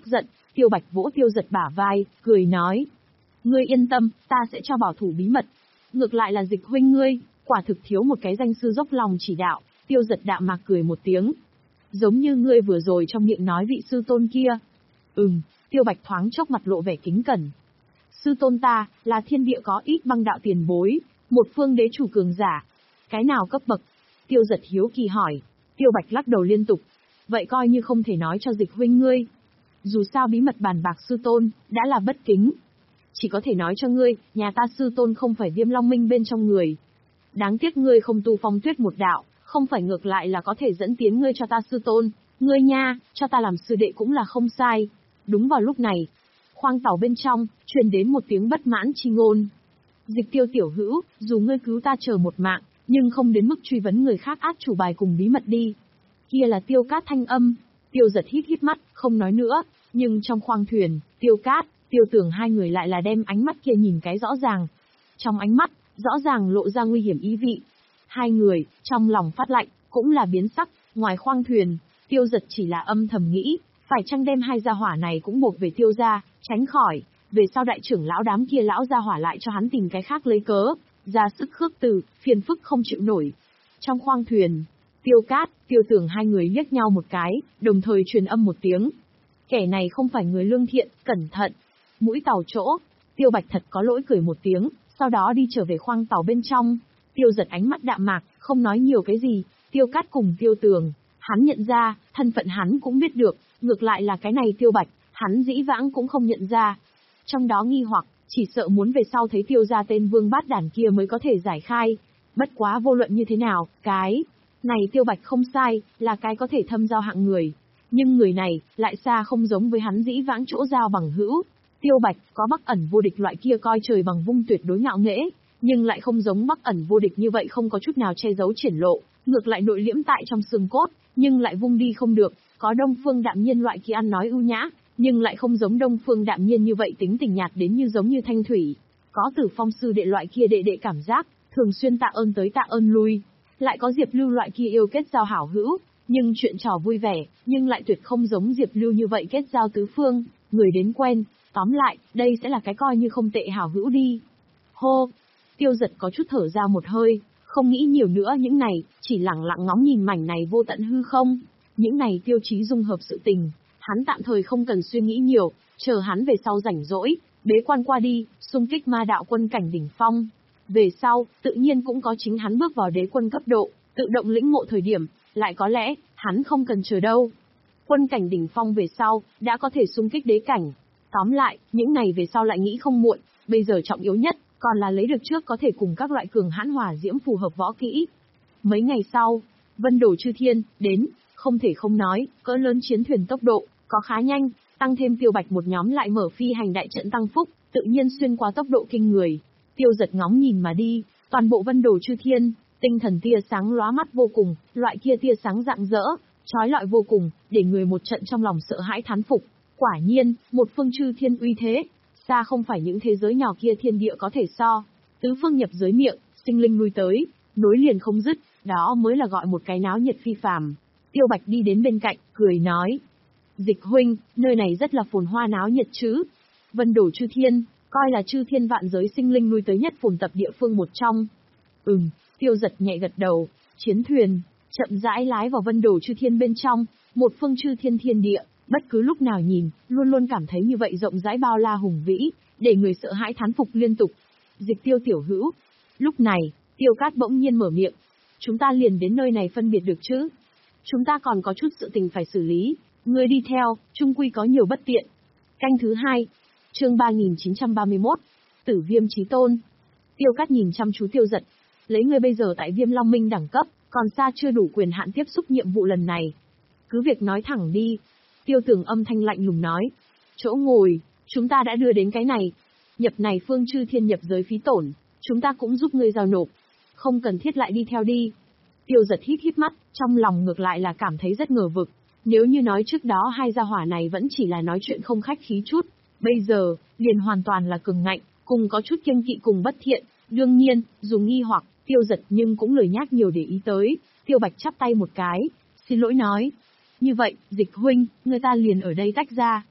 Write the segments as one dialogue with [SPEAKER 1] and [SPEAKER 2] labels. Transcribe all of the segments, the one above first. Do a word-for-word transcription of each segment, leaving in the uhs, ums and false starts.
[SPEAKER 1] giận, Tiêu Bạch vỗ Tiêu Giật bả vai, cười nói. Ngươi yên tâm, ta sẽ cho bảo thủ bí mật. Ngược lại là Dịch huynh ngươi, quả thực thiếu một cái danh sư dốc lòng chỉ đạo. Tiêu Giật đạm mạc cười một tiếng. Giống như ngươi vừa rồi trong miệng nói vị sư tôn kia. Ừm, Tiêu Bạch thoáng chốc mặt lộ vẻ kính cẩn. Sư tôn ta, là thiên địa có ít băng đạo tiền bối, một phương đế chủ cường giả. Cái nào cấp bậc? Tiêu Giật hiếu kỳ hỏi. Tiêu Bạch lắc đầu liên tục. Vậy coi như không thể nói cho Dịch huynh ngươi. Dù sao bí mật bàn bạc sư tôn, đã là bất kính. Chỉ có thể nói cho ngươi, nhà ta sư tôn không phải Viêm Long Minh bên trong người. Đáng tiếc ngươi không tu Phong Tuyết một đạo, không phải ngược lại là có thể dẫn tiến ngươi cho ta sư tôn. Ngươi nha, cho ta làm sư đệ cũng là không sai. Đúng vào lúc này, khoang tàu bên trong, truyền đến một tiếng bất mãn chi ngôn. Dịch Tiêu tiểu hữu, dù ngươi cứu ta chờ một mạng, nhưng không đến mức truy vấn người khác át chủ bài cùng bí mật đi. Kia là Tiêu Cát thanh âm. Tiêu Giật hít hít mắt, không nói nữa, nhưng trong khoang thuyền, Tiêu Cát, Tiêu Tường hai người lại là đem ánh mắt kia nhìn cái rõ ràng. Trong ánh mắt, rõ ràng lộ ra nguy hiểm ý vị. Hai người, trong lòng phát lạnh, cũng là biến sắc, ngoài khoang thuyền, Tiêu Giật chỉ là âm thầm nghĩ, phải chăng đem hai gia hỏa này cũng buộc về Tiêu gia, tránh khỏi, về sau đại trưởng lão đám kia lão gia hỏa lại cho hắn tìm cái khác lấy cớ, ra sức khước từ, phiền phức không chịu nổi. Trong khoang thuyền, Tiêu Cát, Tiêu Tường hai người liếc nhau một cái, đồng thời truyền âm một tiếng. Kẻ này không phải người lương thiện, cẩn thận. Mũi tàu chỗ, Tiêu Bạch thật có lỗi cười một tiếng, sau đó đi trở về khoang tàu bên trong. Tiêu Giật ánh mắt đạm mạc, không nói nhiều cái gì. Tiêu Cát cùng Tiêu Tường, hắn nhận ra, thân phận hắn cũng biết được, ngược lại là cái này Tiêu Bạch, hắn dĩ vãng cũng không nhận ra. Trong đó nghi hoặc, chỉ sợ muốn về sau thấy Tiêu gia tên Vương Bát Đản kia mới có thể giải khai. Bất quá vô luận như thế nào, cái này Tiêu Bạch không sai, là cái có thể thâm giao hạng người. Nhưng người này, lại xa không giống với hắn dĩ vãng chỗ giao bằng hữu. Tiêu Bạch, có Bắc Ẩn vô địch loại kia coi trời bằng vung tuyệt đối ngạo nghễ, nhưng lại không giống Bắc Ẩn vô địch như vậy không có chút nào che giấu triển lộ, ngược lại nội liễm tại trong xương cốt, nhưng lại vung đi không được, có Đông Phương Đạm Nhiên loại kia ăn nói ưu nhã, nhưng lại không giống Đông Phương Đạm Nhiên như vậy tính tình nhạt đến như giống như thanh thủy, có Tử Phong sư đệ loại kia đệ đệ cảm giác, thường xuyên tạ ơn tới tạ ơn lui, lại có Diệp Lưu loại kia yêu kết giao hảo hữu, nhưng chuyện trò vui vẻ, nhưng lại tuyệt không giống Diệp Lưu như vậy kết giao tứ phương, người đến quen, tóm lại, đây sẽ là cái coi như không tệ hảo hữu đi. Hô, Tiêu Giật có chút thở ra một hơi, không nghĩ nhiều nữa những này, chỉ lặng lặng ngóng nhìn mảnh này vô tận hư không, những này tiêu chí dung hợp sự tình, hắn tạm thời không cần suy nghĩ nhiều, chờ hắn về sau rảnh rỗi, bế quan qua đi, xung kích ma đạo quân cảnh đỉnh phong. Về sau, tự nhiên cũng có chính hắn bước vào đế quân cấp độ, tự động lĩnh ngộ thời điểm, lại có lẽ, hắn không cần chờ đâu. Quân cảnh đỉnh phong về sau, đã có thể xung kích đế cảnh. Tóm lại, những này về sau lại nghĩ không muộn, bây giờ trọng yếu nhất, còn là lấy được trước có thể cùng các loại cường hãn hỏa diễm phù hợp võ kỹ. Mấy ngày sau, Vân Đồ Chư Thiên, đến, không thể không nói, cỡ lớn chiến thuyền tốc độ, có khá nhanh, tăng thêm Tiêu Bạch một nhóm lại mở phi hành đại trận tăng phúc, tự nhiên xuyên qua tốc độ kinh người. Tiêu Giật ngóng nhìn mà đi, toàn bộ Vân Đồ Chư Thiên, tinh thần tia sáng lóa mắt vô cùng, loại kia tia sáng rạng rỡ, chói lọi vô cùng, để người một trận trong lòng sợ hãi thán phục. Quả nhiên, một phương chư thiên uy thế, xa không phải những thế giới nhỏ kia thiên địa có thể so. Tứ phương nhập giới miệng, sinh linh lui tới, nối liền không dứt, đó mới là gọi một cái náo nhiệt phi phàm. Tiêu Bạch đi đến bên cạnh, cười nói. Dịch huynh, nơi này rất là phồn hoa náo nhiệt chứ. Vân Đồ Chư Thiên, coi là chư thiên vạn giới sinh linh lui tới nhất phồn tập địa phương một trong. Ừm, Tiêu Giật nhẹ gật đầu, chiến thuyền, chậm rãi lái vào Vân Đồ Chư Thiên bên trong, một phương chư thiên thiên địa, bất cứ lúc nào nhìn, luôn luôn cảm thấy như vậy rộng rãi bao la hùng vĩ, để người sợ hãi thán phục liên tục. Dịch Tiêu tiểu hữu. Lúc này, Tiêu Cát bỗng nhiên mở miệng. Chúng ta liền đến nơi này phân biệt được chứ? Chúng ta còn có chút sự tình phải xử lý, ngươi đi theo, chung quy có nhiều bất tiện. Canh thứ hai, chương ba nghìn chín trăm ba mươi mốt, Tử Viêm Chí Tôn. Tiêu Cát nhìn chăm chú Tiêu Giật, lấy ngươi bây giờ tại Viêm Long Minh đẳng cấp, còn xa chưa đủ quyền hạn tiếp xúc nhiệm vụ lần này. Cứ việc nói thẳng đi. Tiêu Tường âm thanh lạnh lùng nói. Chỗ ngồi, chúng ta đã đưa đến cái này. Nhập này phương chư thiên nhập giới phí tổn, chúng ta cũng giúp ngươi giao nộp. Không cần thiết lại đi theo đi. Tiêu Giật hít hít mắt, trong lòng ngược lại là cảm thấy rất ngờ vực. Nếu như nói trước đó hai gia hỏa này vẫn chỉ là nói chuyện không khách khí chút, bây giờ, liền hoàn toàn là cường ngạnh, cùng có chút kiêng kỵ cùng bất thiện. Đương nhiên, dù nghi hoặc, Tiêu Giật nhưng cũng lười nhác nhiều để ý tới. Tiêu Bạch chắp tay một cái, xin lỗi nói. Như vậy, Dịch huynh, người ta liền ở đây tách ra.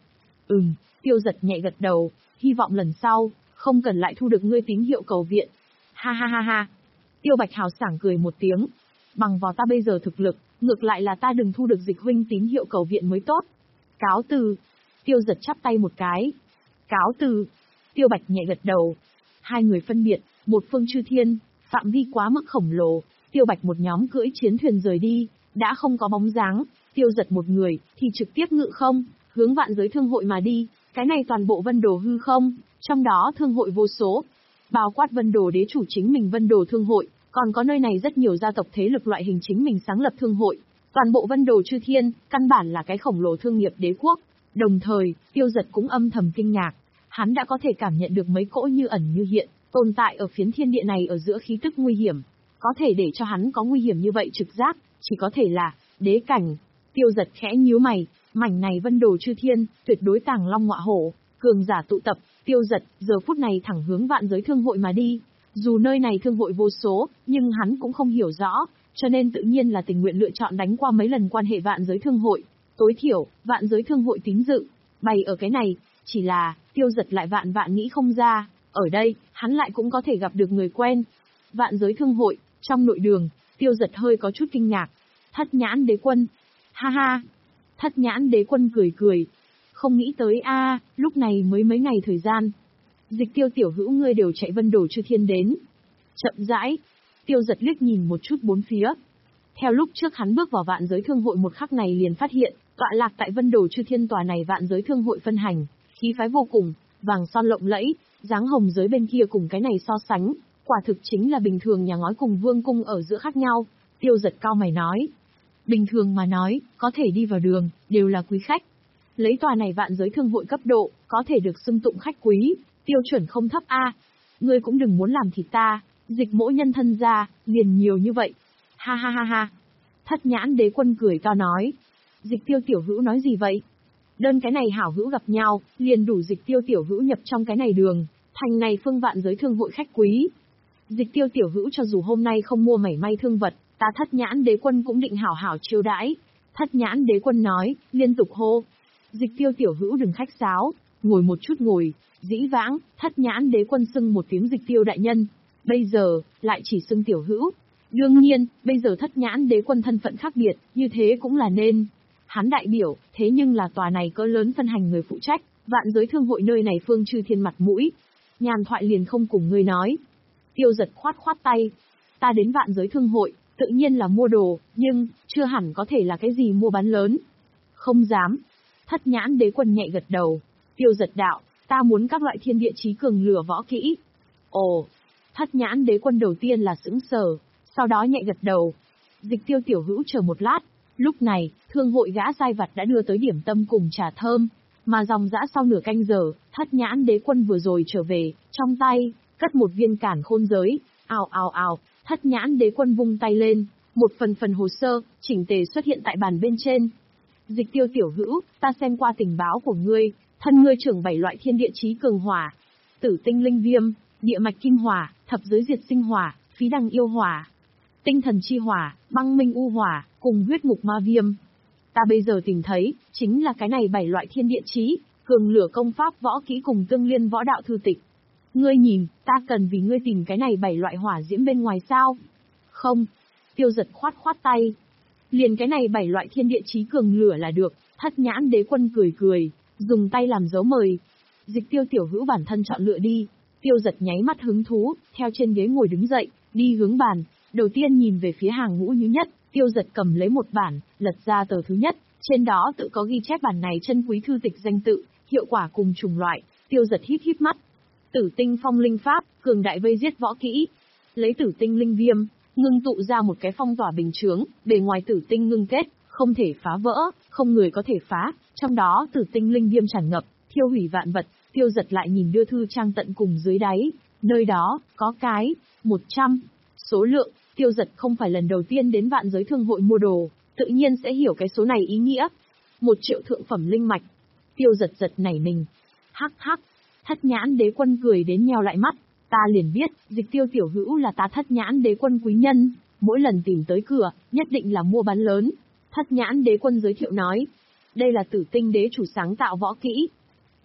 [SPEAKER 1] Ừm, Tiêu Giật nhẹ gật đầu, hy vọng lần sau, không cần lại thu được ngươi tín hiệu cầu viện. Ha ha ha ha. Tiêu Bạch hào sảng cười một tiếng. Bằng vào ta bây giờ thực lực, ngược lại là ta đừng thu được Dịch huynh tín hiệu cầu viện mới tốt. Cáo từ. Tiêu Giật chắp tay một cái. Cáo từ. Tiêu Bạch nhẹ gật đầu. Hai người phân biệt, một phương chư thiên, phạm vi quá mức khổng lồ, Tiêu Bạch một nhóm cưỡi chiến thuyền rời đi, đã không có bóng dáng, Tiêu Giật một người, thì trực tiếp ngự không, hướng vạn giới thương hội mà đi, cái này toàn bộ Vân Đồ hư không, trong đó thương hội vô số, bao quát Vân Đồ đế chủ chính mình Vân Đồ thương hội, còn có nơi này rất nhiều gia tộc thế lực loại hình chính mình sáng lập thương hội, toàn bộ Vân Đồ chư thiên, căn bản là cái khổng lồ thương nghiệp đế quốc. Đồng thời, Tiêu Giật cũng âm thầm kinh ngạc, hắn đã có thể cảm nhận được mấy cỗ như ẩn như hiện, tồn tại ở phiến thiên địa này ở giữa khí tức nguy hiểm, có thể để cho hắn có nguy hiểm như vậy trực giác, chỉ có thể là đế cảnh. Tiêu Giật khẽ nhíu mày, mảnh này Vân Đồ chư thiên, tuyệt đối tàng long ngọa hổ, cường giả tụ tập, Tiêu Giật giờ phút này thẳng hướng vạn giới thương hội mà đi. Dù nơi này thương hội vô số, nhưng hắn cũng không hiểu rõ, cho nên tự nhiên là tình nguyện lựa chọn đánh qua mấy lần quan hệ vạn giới thương hội. Tối thiểu, vạn giới thương hội tín dự, bày ở cái này, chỉ là, Tiêu Giật lại vạn vạn nghĩ không ra, ở đây, hắn lại cũng có thể gặp được người quen. Vạn giới thương hội, trong nội đường, Tiêu Giật hơi có chút kinh ngạc. Thất nhãn đế quân. Ha ha. Thất nhãn đế quân cười cười. Không nghĩ tới a, lúc này mới mấy ngày thời gian. Dịch Tiêu tiểu hữu ngươi đều chạy Vân Đồ chư thiên đến. Chậm rãi. Tiêu Giật liếc nhìn một chút bốn phía. Theo lúc trước hắn bước vào vạn giới thương hội một khắc này liền phát hiện, tọa lạc tại Vân Đồ chư thiên tòa này vạn giới thương hội phân hành, khí phái vô cùng, vàng son lộng lẫy, dáng hồng giới bên kia cùng cái này so sánh, quả thực chính là bình thường nhà ngói cùng vương cung ở giữa khác nhau. Tiêu Giật cao mày nói. Bình thường mà nói, có thể đi vào đường, đều là quý khách. Lấy tòa này vạn giới thương hội cấp độ, có thể được xưng tụng khách quý, tiêu chuẩn không thấp a. Ngươi cũng đừng muốn làm thịt ta, dịch mỗi nhân thân ra, liền nhiều như vậy. Ha ha ha ha. Thất nhãn đế quân cười to nói. Dịch Tiêu tiểu hữu nói gì vậy? Đơn cái này hảo hữu gặp nhau, liền đủ Dịch Tiêu tiểu hữu nhập trong cái này đường, thành này phương vạn giới thương hội khách quý. Dịch Tiêu tiểu hữu cho dù hôm nay không mua mảy may thương vật, ta Thất nhãn đế quân cũng định hảo hảo chiêu đãi. Thất nhãn đế quân nói, liên tục hô. Dịch Tiêu tiểu hữu đừng khách sáo, ngồi một chút ngồi. Dĩ vãng, Thất nhãn đế quân xưng một tiếng Dịch Tiêu đại nhân, bây giờ, lại chỉ xưng tiểu hữu. Đương nhiên, bây giờ Thất nhãn đế quân thân phận khác biệt, như thế cũng là nên. Hắn đại biểu, thế nhưng là tòa này cỡ lớn phân hành người phụ trách, vạn giới thương hội nơi này phương chư thiên mặt mũi. Nhàn thoại liền không cùng ngươi nói. Tiêu Giật khoát khoát tay. Ta đến vạn giới thương hội, tự nhiên là mua đồ, nhưng, chưa hẳn có thể là cái gì mua bán lớn. Không dám. Thất nhãn đế quân nhẹ gật đầu. Tiêu Giật đạo, ta muốn các loại thiên địa chí cường lửa võ kỹ. Ồ. Thất nhãn đế quân đầu tiên là sững sờ, sau đó nhẹ gật đầu. Dịch Tiêu tiểu hữu chờ một lát. Lúc này, thương hội gã sai vặt đã đưa tới điểm tâm cùng trà thơm, mà dòng dã sau nửa canh giờ, Thất nhãn đế quân vừa rồi trở về, trong tay, cất một viên cản khôn giới, ào ào ào, Thất nhãn đế quân vung tay lên, một phần phần hồ sơ, chỉnh tề xuất hiện tại bàn bên trên. Dịch Tiêu tiểu hữu, ta xem qua tình báo của ngươi, thân ngươi trưởng bảy loại thiên địa chí cường hỏa, tử tinh linh viêm, địa mạch kim hỏa, thập giới diệt sinh hỏa, phí đằng yêu hỏa, tinh thần chi hỏa, băng minh u hỏa, cùng huyết ngục ma viêm. Ta bây giờ tìm thấy, chính là cái này bảy loại thiên địa chí, cường lửa công pháp võ kỹ cùng tương liên võ đạo thư tịch. Ngươi nhìn, ta cần vì ngươi tìm cái này bảy loại hỏa diễm bên ngoài sao? Không. Tiêu Giật khoát khoát tay. Liền cái này bảy loại thiên địa chí cường lửa là được. Thất nhãn đế quân cười cười, dùng tay làm dấu mời. Dịch Tiêu tiểu hữu bản thân chọn lựa đi. Tiêu Giật nháy mắt hứng thú, theo trên ghế ngồi đứng dậy, đi hướng bàn. Đầu tiên nhìn về phía hàng ngũ như nhất, Tiêu Giật cầm lấy một bản, lật ra tờ thứ nhất, trên đó tự có ghi chép bản này chân quý thư tịch danh tự, hiệu quả cùng chủng loại. Tiêu Giật híp híp mắt. Tử tinh phong linh pháp, cường đại vây giết võ kỹ. Lấy tử tinh linh viêm, ngưng tụ ra một cái phong tỏa bình chướng, bề ngoài tử tinh ngưng kết, không thể phá vỡ, không người có thể phá, trong đó tử tinh linh viêm tràn ngập, thiêu hủy vạn vật. Tiêu Giật lại nhìn đưa thư trang tận cùng dưới đáy, nơi đó, có cái, một trăm. Số lượng, Tiêu Giật không phải lần đầu tiên đến vạn giới thương hội mua đồ, tự nhiên sẽ hiểu cái số này ý nghĩa. Một triệu thượng phẩm linh mạch. Tiêu Giật giật nảy mình. Hắc hắc. Thất nhãn đế quân cười đến nheo lại mắt. Ta liền biết, Dịch Tiêu tiểu hữu là ta Thất nhãn đế quân quý nhân, mỗi lần tìm tới cửa, nhất định là mua bán lớn. Thất nhãn đế quân giới thiệu nói. Đây là tử tinh đế chủ sáng tạo võ kỹ.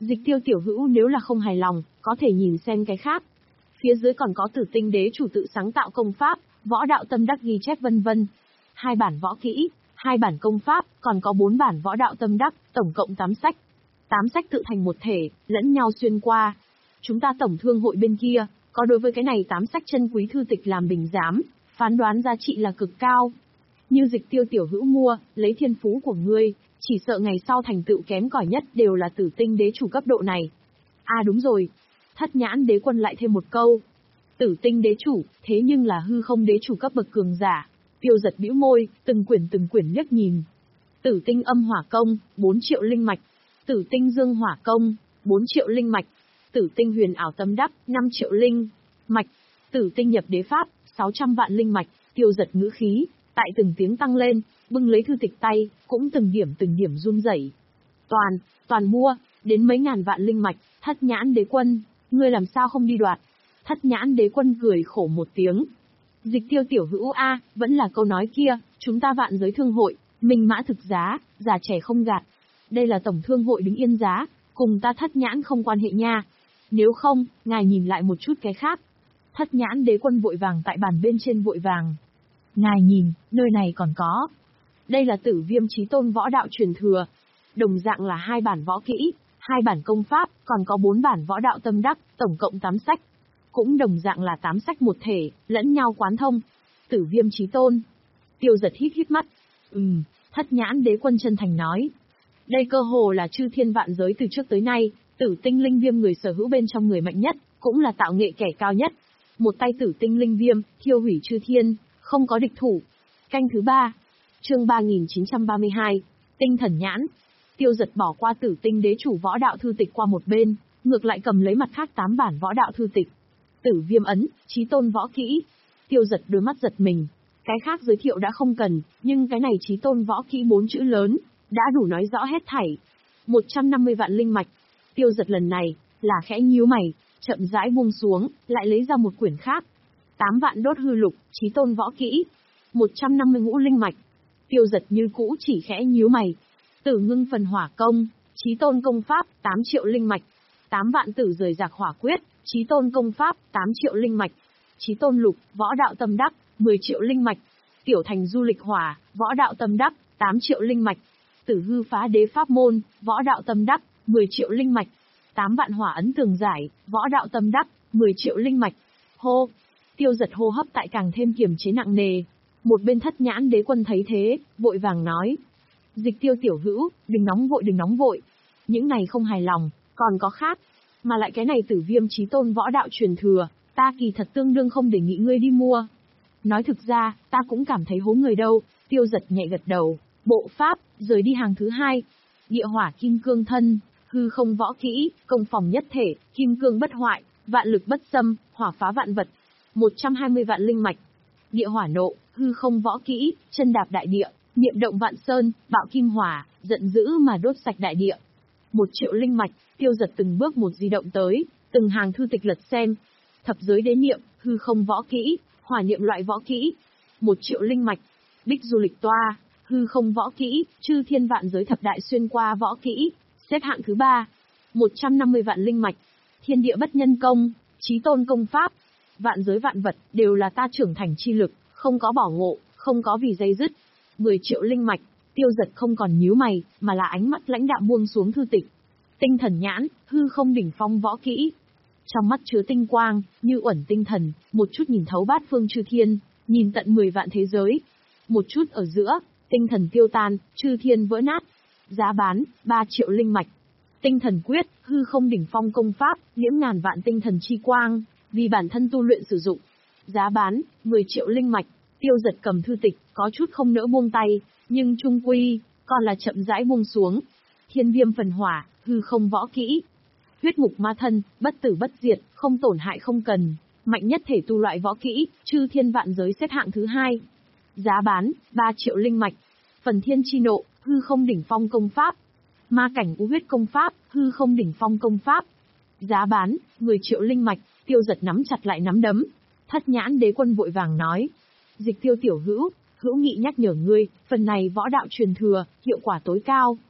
[SPEAKER 1] Dịch Tiêu tiểu hữu nếu là không hài lòng, có thể nhìn xem cái khác. Phía dưới còn có Tử Tinh đế chủ tự sáng tạo công pháp, võ đạo tâm đắc ghi chép vân vân. Hai bản võ kỹ, hai bản công pháp, còn có bốn bản võ đạo tâm đắc, tổng cộng tám sách. Tám sách tự thành một thể, lẫn nhau xuyên qua. Chúng ta tổng thương hội bên kia, có đối với cái này tám sách chân quý thư tịch làm bình giám, phán đoán giá trị là cực cao. Như Dịch Tiêu tiểu hữu mua, lấy thiên phú của ngươi, chỉ sợ ngày sau thành tựu kém cỏi nhất đều là Tử Tinh đế chủ cấp độ này. À đúng rồi. Thất Nhãn đế quân lại thêm một câu. Tử Tinh đế chủ, thế nhưng là hư không đế chủ cấp bậc cường giả. Tiêu Giật bĩu môi, từng quyển từng quyển liếc nhìn. Tử Tinh âm hỏa công, bốn triệu linh mạch. Tử Tinh dương hỏa công, bốn triệu linh mạch. Tử Tinh huyền ảo tâm đắc, năm triệu linh mạch. Tử Tinh nhập đế pháp, sáu trăm vạn linh mạch. Tiêu Giật ngữ khí, tại từng tiếng tăng lên, bưng lấy thư tịch tay, cũng từng điểm từng điểm run rẩy. Toàn, toàn mua, đến mấy ngàn vạn linh mạch, Thất Nhãn đế quân, ngươi làm sao không đi đoạt? Thất Nhãn đế quân cười khổ một tiếng. Dịch Tiêu tiểu hữu a, vẫn là câu nói kia, chúng ta vạn giới thương hội, minh mã thực giá, già trẻ không gạt. Đây là tổng thương hội đứng yên giá, cùng ta Thất Nhãn không quan hệ nha. Nếu không, ngài nhìn lại một chút cái khác. Thất Nhãn đế quân vội vàng tại bàn bên trên vội vàng. Ngài nhìn, nơi này còn có. Đây là Tử Viêm Chí Tôn võ đạo truyền thừa. Đồng dạng là hai bản võ kỹ, hai bản công pháp, còn có bốn bản võ đạo tâm đắc, tổng cộng tám sách. Cũng đồng dạng là tám sách một thể, lẫn nhau quán thông. Tử Viêm Chí Tôn. Tiêu Giật hít hít mắt. Ừm, Thất Nhãn đế quân chân thành nói. Đây cơ hồ là chư thiên vạn giới từ trước tới nay, Tử Tinh linh viêm người sở hữu bên trong người mạnh nhất, cũng là tạo nghệ kẻ cao nhất. Một tay Tử Tinh linh viêm, thiêu hủy chư thiên, không có địch thủ. Canh thứ ba. Chương ba nghìn chín trăm ba mươi hai. Tinh thần nhãn. Tiêu Giật bỏ qua Tử Tinh đế chủ võ đạo thư tịch qua một bên, ngược lại cầm lấy mặt khác tám bản võ đạo thư tịch. Tử Viêm ấn, Chí Tôn võ kỹ. Tiêu Giật đôi mắt giật mình. Cái khác giới thiệu đã không cần, nhưng cái này Chí Tôn võ kỹ bốn chữ lớn, đã đủ nói rõ hết thảy. một trăm năm mươi vạn linh mạch. Tiêu Giật lần này, là khẽ nhíu mày, chậm rãi buông xuống, lại lấy ra một quyển khác. tám vạn đốt hư lục, Chí Tôn võ kỹ. một trăm năm mươi ngũ linh mạch. Tiêu Giật như cũ chỉ khẽ nhíu mày. Tử ngưng phần hỏa công, Chí Tôn công pháp, tám triệu linh mạch. tám vạn tử rời rạc hỏa quyết, Chí Tôn công pháp, tám triệu linh mạch. Chí Tôn lục, võ đạo tâm đắc, mười triệu linh mạch. Tiểu thành du lịch hỏa, võ đạo tâm đắc, tám triệu linh mạch. Tử hư phá đế pháp môn, võ đạo tâm đắc, mười triệu linh mạch. tám vạn hỏa ấn tường giải, võ đạo tâm đắc, mười triệu linh mạch. Hô! Tiêu Giật hô hấp tại càng thêm kiềm chế nặng nề. Một bên Thất Nhãn đế quân thấy thế, vội vàng nói. Dịch Tiêu tiểu hữu, đừng nóng vội đừng nóng vội. Những này không hài lòng, còn có khác. Mà lại cái này Tử Viêm Chí Tôn võ đạo truyền thừa, ta kỳ thật tương đương không đề nghị ngươi đi mua. Nói thực ra, ta cũng cảm thấy hố người đâu. Tiêu Giật nhẹ gật đầu. Bộ pháp, rời đi hàng thứ hai. Địa hỏa kim cương thân, hư không võ kỹ, công phòng nhất thể, kim cương bất hoại, vạn lực bất xâm, hỏa phá vạn vật. một trăm hai mươi vạn linh mạch. Địa hỏa nộ, hư không võ kỹ, chân đạp đại địa, niệm động vạn sơn, bạo kim hỏa, giận dữ mà đốt sạch đại địa. Một triệu linh mạch. Tiêu Giật từng bước một di động tới, từng hàng thư tịch lật xem. Thập giới đế niệm, hư không võ kỹ, hỏa niệm loại võ kỹ. Một triệu linh mạch. Bích du lịch toa, hư không võ kỹ, chư thiên vạn giới thập đại xuyên qua võ kỹ, xếp hạng thứ ba. một trăm năm mươi vạn linh mạch. Thiên địa bất nhân công, Chí Tôn công pháp. Vạn giới vạn vật, đều là ta trưởng thành chi lực, không có bỏ ngộ, không có vì dây dứt. mười triệu linh mạch. Tiêu Giật không còn nhíu mày, mà là ánh mắt lãnh đạm buông xuống thư tịch. Tinh thần nhãn, hư không đỉnh phong võ kỹ. Trong mắt chứa tinh quang, như uẩn tinh thần, một chút nhìn thấu bát phương chư thiên, nhìn tận mười vạn thế giới. Một chút ở giữa, tinh thần tiêu tan, chư thiên vỡ nát. Giá bán, ba triệu linh mạch. Tinh thần quyết, hư không đỉnh phong công pháp, liễm ngàn vạn tinh thần chi quang, vì bản thân tu luyện sử dụng. Giá bán, mười triệu linh mạch. Tiêu Giật cầm thư tịch, có chút không nỡ buông tay, nhưng trung quy, còn là chậm rãi buông xuống. Thiên viêm phần hỏa, hư không võ kỹ. Huyết ngục ma thân, bất tử bất diệt, không tổn hại không cần. Mạnh nhất thể tu loại võ kỹ, chư thiên vạn giới xếp hạng thứ hai. Giá bán, ba triệu linh mạch. Phần thiên chi nộ, hư không đỉnh phong công pháp. Ma cảnh u huyết công pháp, hư không đỉnh phong công pháp. Giá bán, mười triệu linh mạch. Tiêu Giật nắm chặt lại nắm đấm. Thất Nhãn đế quân vội vàng nói. Dịch Tiêu tiểu hữu, hữu nghị nhắc nhở ngươi, phần này võ đạo truyền thừa, hiệu quả tối cao.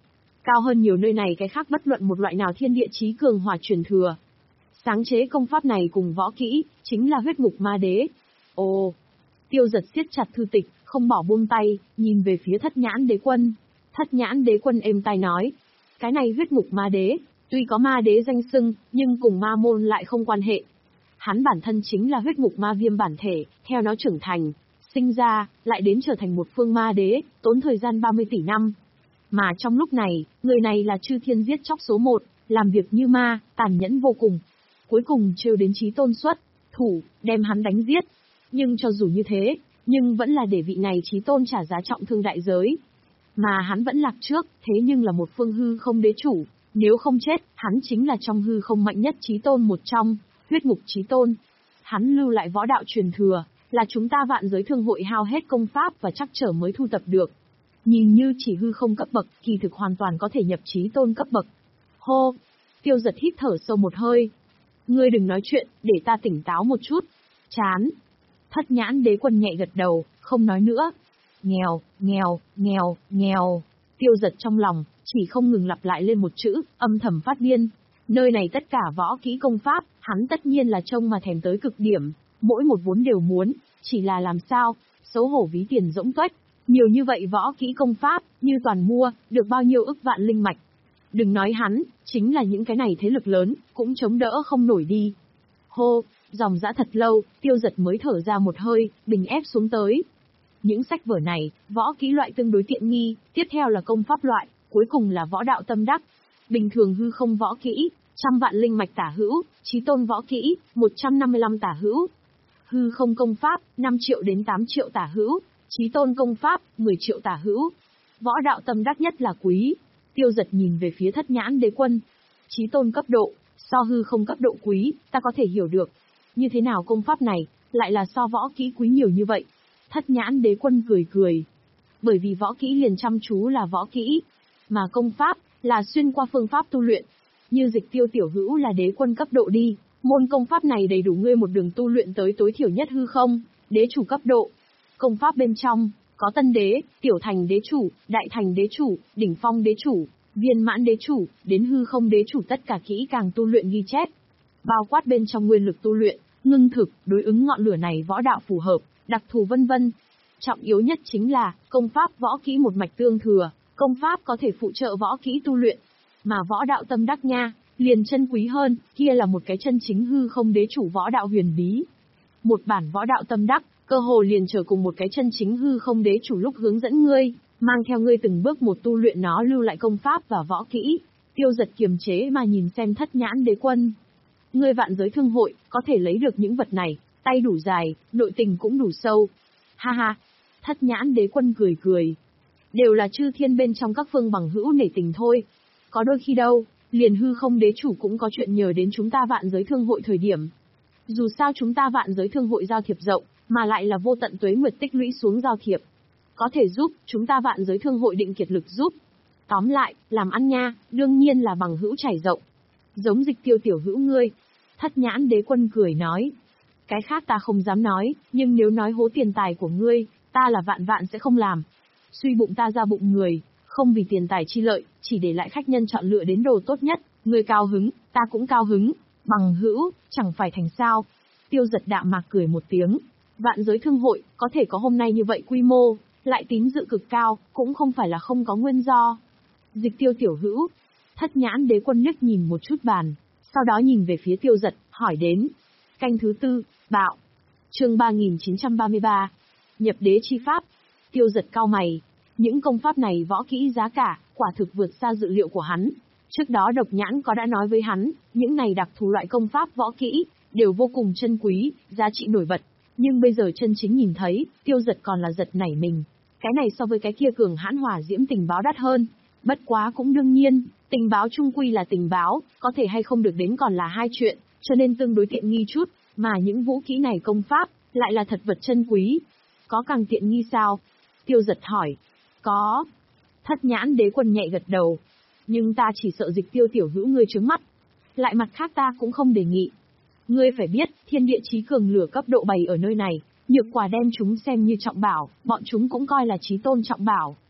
[SPEAKER 1] cao hơn nhiều nơi này cái khác bất luận một loại nào thiên địa chí cường hỏa truyền thừa. Sáng chế công pháp này cùng võ kỹ, chính là huyết ngục ma đế. Ồ! Tiêu Giật siết chặt thư tịch, không bỏ buông tay, nhìn về phía Thất Nhãn Đế Quân. Thất Nhãn Đế Quân êm tai nói, cái này huyết ngục ma đế, tuy có ma đế danh xưng, nhưng cùng ma môn lại không quan hệ. Hắn bản thân chính là huyết ngục ma viêm bản thể, theo nó trưởng thành, sinh ra, lại đến trở thành một phương ma đế, tốn thời gian ba mươi tỷ năm. Mà trong lúc này, người này là chư thiên giết chóc số một, làm việc như ma, tàn nhẫn vô cùng. Cuối cùng trêu đến Chí Tôn xuất thủ, đem hắn đánh giết. Nhưng cho dù như thế, nhưng vẫn là để vị này Chí Tôn trả giá trọng thương đại giới. Mà hắn vẫn lạc trước, thế nhưng là một phương hư không đế chủ, nếu không chết, hắn chính là trong hư không mạnh nhất Chí Tôn một trong, huyết ngục Chí Tôn. Hắn lưu lại võ đạo truyền thừa, là chúng ta vạn giới thương hội hao hết công pháp và chắc trở mới thu tập được. Nhìn như chỉ hư không cấp bậc, kỳ thực hoàn toàn có thể nhập Chí Tôn cấp bậc. Hô! Tiêu Giật hít thở sâu một hơi. Ngươi đừng nói chuyện, để ta tỉnh táo một chút. Chán! Thất Nhãn Đế Quân nhẹ gật đầu, không nói nữa. Nghèo, nghèo, nghèo, nghèo. Tiêu Giật trong lòng, chỉ không ngừng lặp lại lên một chữ, âm thầm phát điên. Nơi này tất cả võ kỹ công pháp, hắn tất nhiên là trông mà thèm tới cực điểm, mỗi một vốn đều muốn, chỉ là làm sao, xấu hổ ví tiền rỗng tuếch. Nhiều như vậy võ kỹ công pháp, như toàn mua, được bao nhiêu ức vạn linh mạch. Đừng nói hắn, chính là những cái này thế lực lớn, cũng chống đỡ không nổi đi. Hô, dòng dã thật lâu, Tiêu Giật mới thở ra một hơi, bình ép xuống tới. Những sách vở này, võ kỹ loại tương đối tiện nghi, tiếp theo là công pháp loại, cuối cùng là võ đạo tâm đắc. Bình thường hư không võ kỹ, trăm vạn linh mạch tả hữu, Chí Tôn võ kỹ, một trăm năm mươi lăm tả hữu. Hư không công pháp, năm triệu đến tám triệu tả hữu, Chí Tôn công pháp, mười triệu tả hữu. Võ đạo tâm đắc nhất là quý. Tiêu Giật nhìn về phía Thất Nhãn Đế Quân. Chí Tôn cấp độ, so hư không cấp độ quý, ta có thể hiểu được. Như thế nào công pháp này, lại là so võ kỹ quý nhiều như vậy? Thất Nhãn Đế Quân cười cười. Bởi vì võ kỹ liền chăm chú là võ kỹ, mà công pháp, là xuyên qua phương pháp tu luyện. Như Dịch Tiêu tiểu hữu là đế quân cấp độ đi, môn công pháp này đầy đủ ngươi một đường tu luyện tới tối thiểu nhất hư không, đế chủ cấp độ. Công pháp bên trong, có tân đế, tiểu thành đế chủ, đại thành đế chủ, đỉnh phong đế chủ, viên mãn đế chủ, đến hư không đế chủ tất cả kỹ càng tu luyện ghi chép. Bao quát bên trong nguyên lực tu luyện, ngưng thực, đối ứng ngọn lửa này võ đạo phù hợp, đặc thù vân vân. Trọng yếu nhất chính là, công pháp võ kỹ một mạch tương thừa, công pháp có thể phụ trợ võ kỹ tu luyện. Mà võ đạo tâm đắc nha, liền chân quý hơn, kia là một cái chân chính hư không đế chủ võ đạo huyền bí. Một bản võ đạo tâm đắc, cơ hồ liền trở cùng một cái chân chính hư không đế chủ lúc hướng dẫn ngươi, mang theo ngươi từng bước một tu luyện nó lưu lại công pháp và võ kỹ. Tiêu Giật kiềm chế mà nhìn xem Thất Nhãn Đế Quân. Ngươi vạn giới thương hội, có thể lấy được những vật này, tay đủ dài, nội tình cũng đủ sâu. Ha ha! Thất Nhãn Đế Quân cười cười. Đều là chư thiên bên trong các phương bằng hữu nể tình thôi. Có đôi khi đâu, liền hư không đế chủ cũng có chuyện nhờ đến chúng ta vạn giới thương hội thời điểm. Dù sao chúng ta vạn giới thương hội giao thiệp rộng, mà lại là vô tận tuế nguyệt tích lũy xuống giao thiệp. Có thể giúp, chúng ta vạn giới thương hội định kiệt lực giúp. Tóm lại, làm ăn nha, đương nhiên là bằng hữu trải rộng. Giống Dịch Tiêu tiểu hữu ngươi. Thất Nhãn Đế Quân cười nói. Cái khác ta không dám nói, nhưng nếu nói hố tiền tài của ngươi, ta là vạn vạn sẽ không làm. Suy bụng ta ra bụng người, không vì tiền tài chi lợi, chỉ để lại khách nhân chọn lựa đến đồ tốt nhất, người cao hứng, ta cũng cao hứng, bằng hữu, chẳng phải thành sao. Tiêu Giật đạm mạc cười một tiếng, vạn giới thương hội, có thể có hôm nay như vậy quy mô, lại tín dự cực cao, cũng không phải là không có nguyên do. Dịch Tiêu tiểu hữu, Thất Nhãn Đế Quân liếc nhìn một chút bàn, sau đó nhìn về phía Tiêu Giật, hỏi đến. Canh thứ tư, bạo. Chương ba nghìn chín trăm ba mươi ba. Nhập đế chi pháp. Tiêu Giật cau mày. Những công pháp này võ kỹ giá cả, quả thực vượt xa dự liệu của hắn. Trước đó Độc Nhãn có đã nói với hắn, những này đặc thù loại công pháp võ kỹ, đều vô cùng chân quý, giá trị nổi bật. Nhưng bây giờ chân chính nhìn thấy, Tiêu Giật còn là giật nảy mình. Cái này so với cái kia cường hãn hỏa diễm tình báo đắt hơn. Bất quá cũng đương nhiên, tình báo chung quy là tình báo, có thể hay không được đến còn là hai chuyện, cho nên tương đối tiện nghi chút, mà những vũ kỹ này công pháp, lại là thật vật chân quý. Có càng tiện nghi sao? Tiêu Giật hỏi. Có. Thất Nhãn Đế Quân nhẹ gật đầu. Nhưng ta chỉ sợ Dịch Tiêu tiểu hữu ngươi trướng mắt. Lại mặt khác ta cũng không đề nghị. Ngươi phải biết, thiên địa chí cường lửa cấp độ bày ở nơi này, nhược quả đem chúng xem như trọng bảo, bọn chúng cũng coi là chí tôn trọng bảo.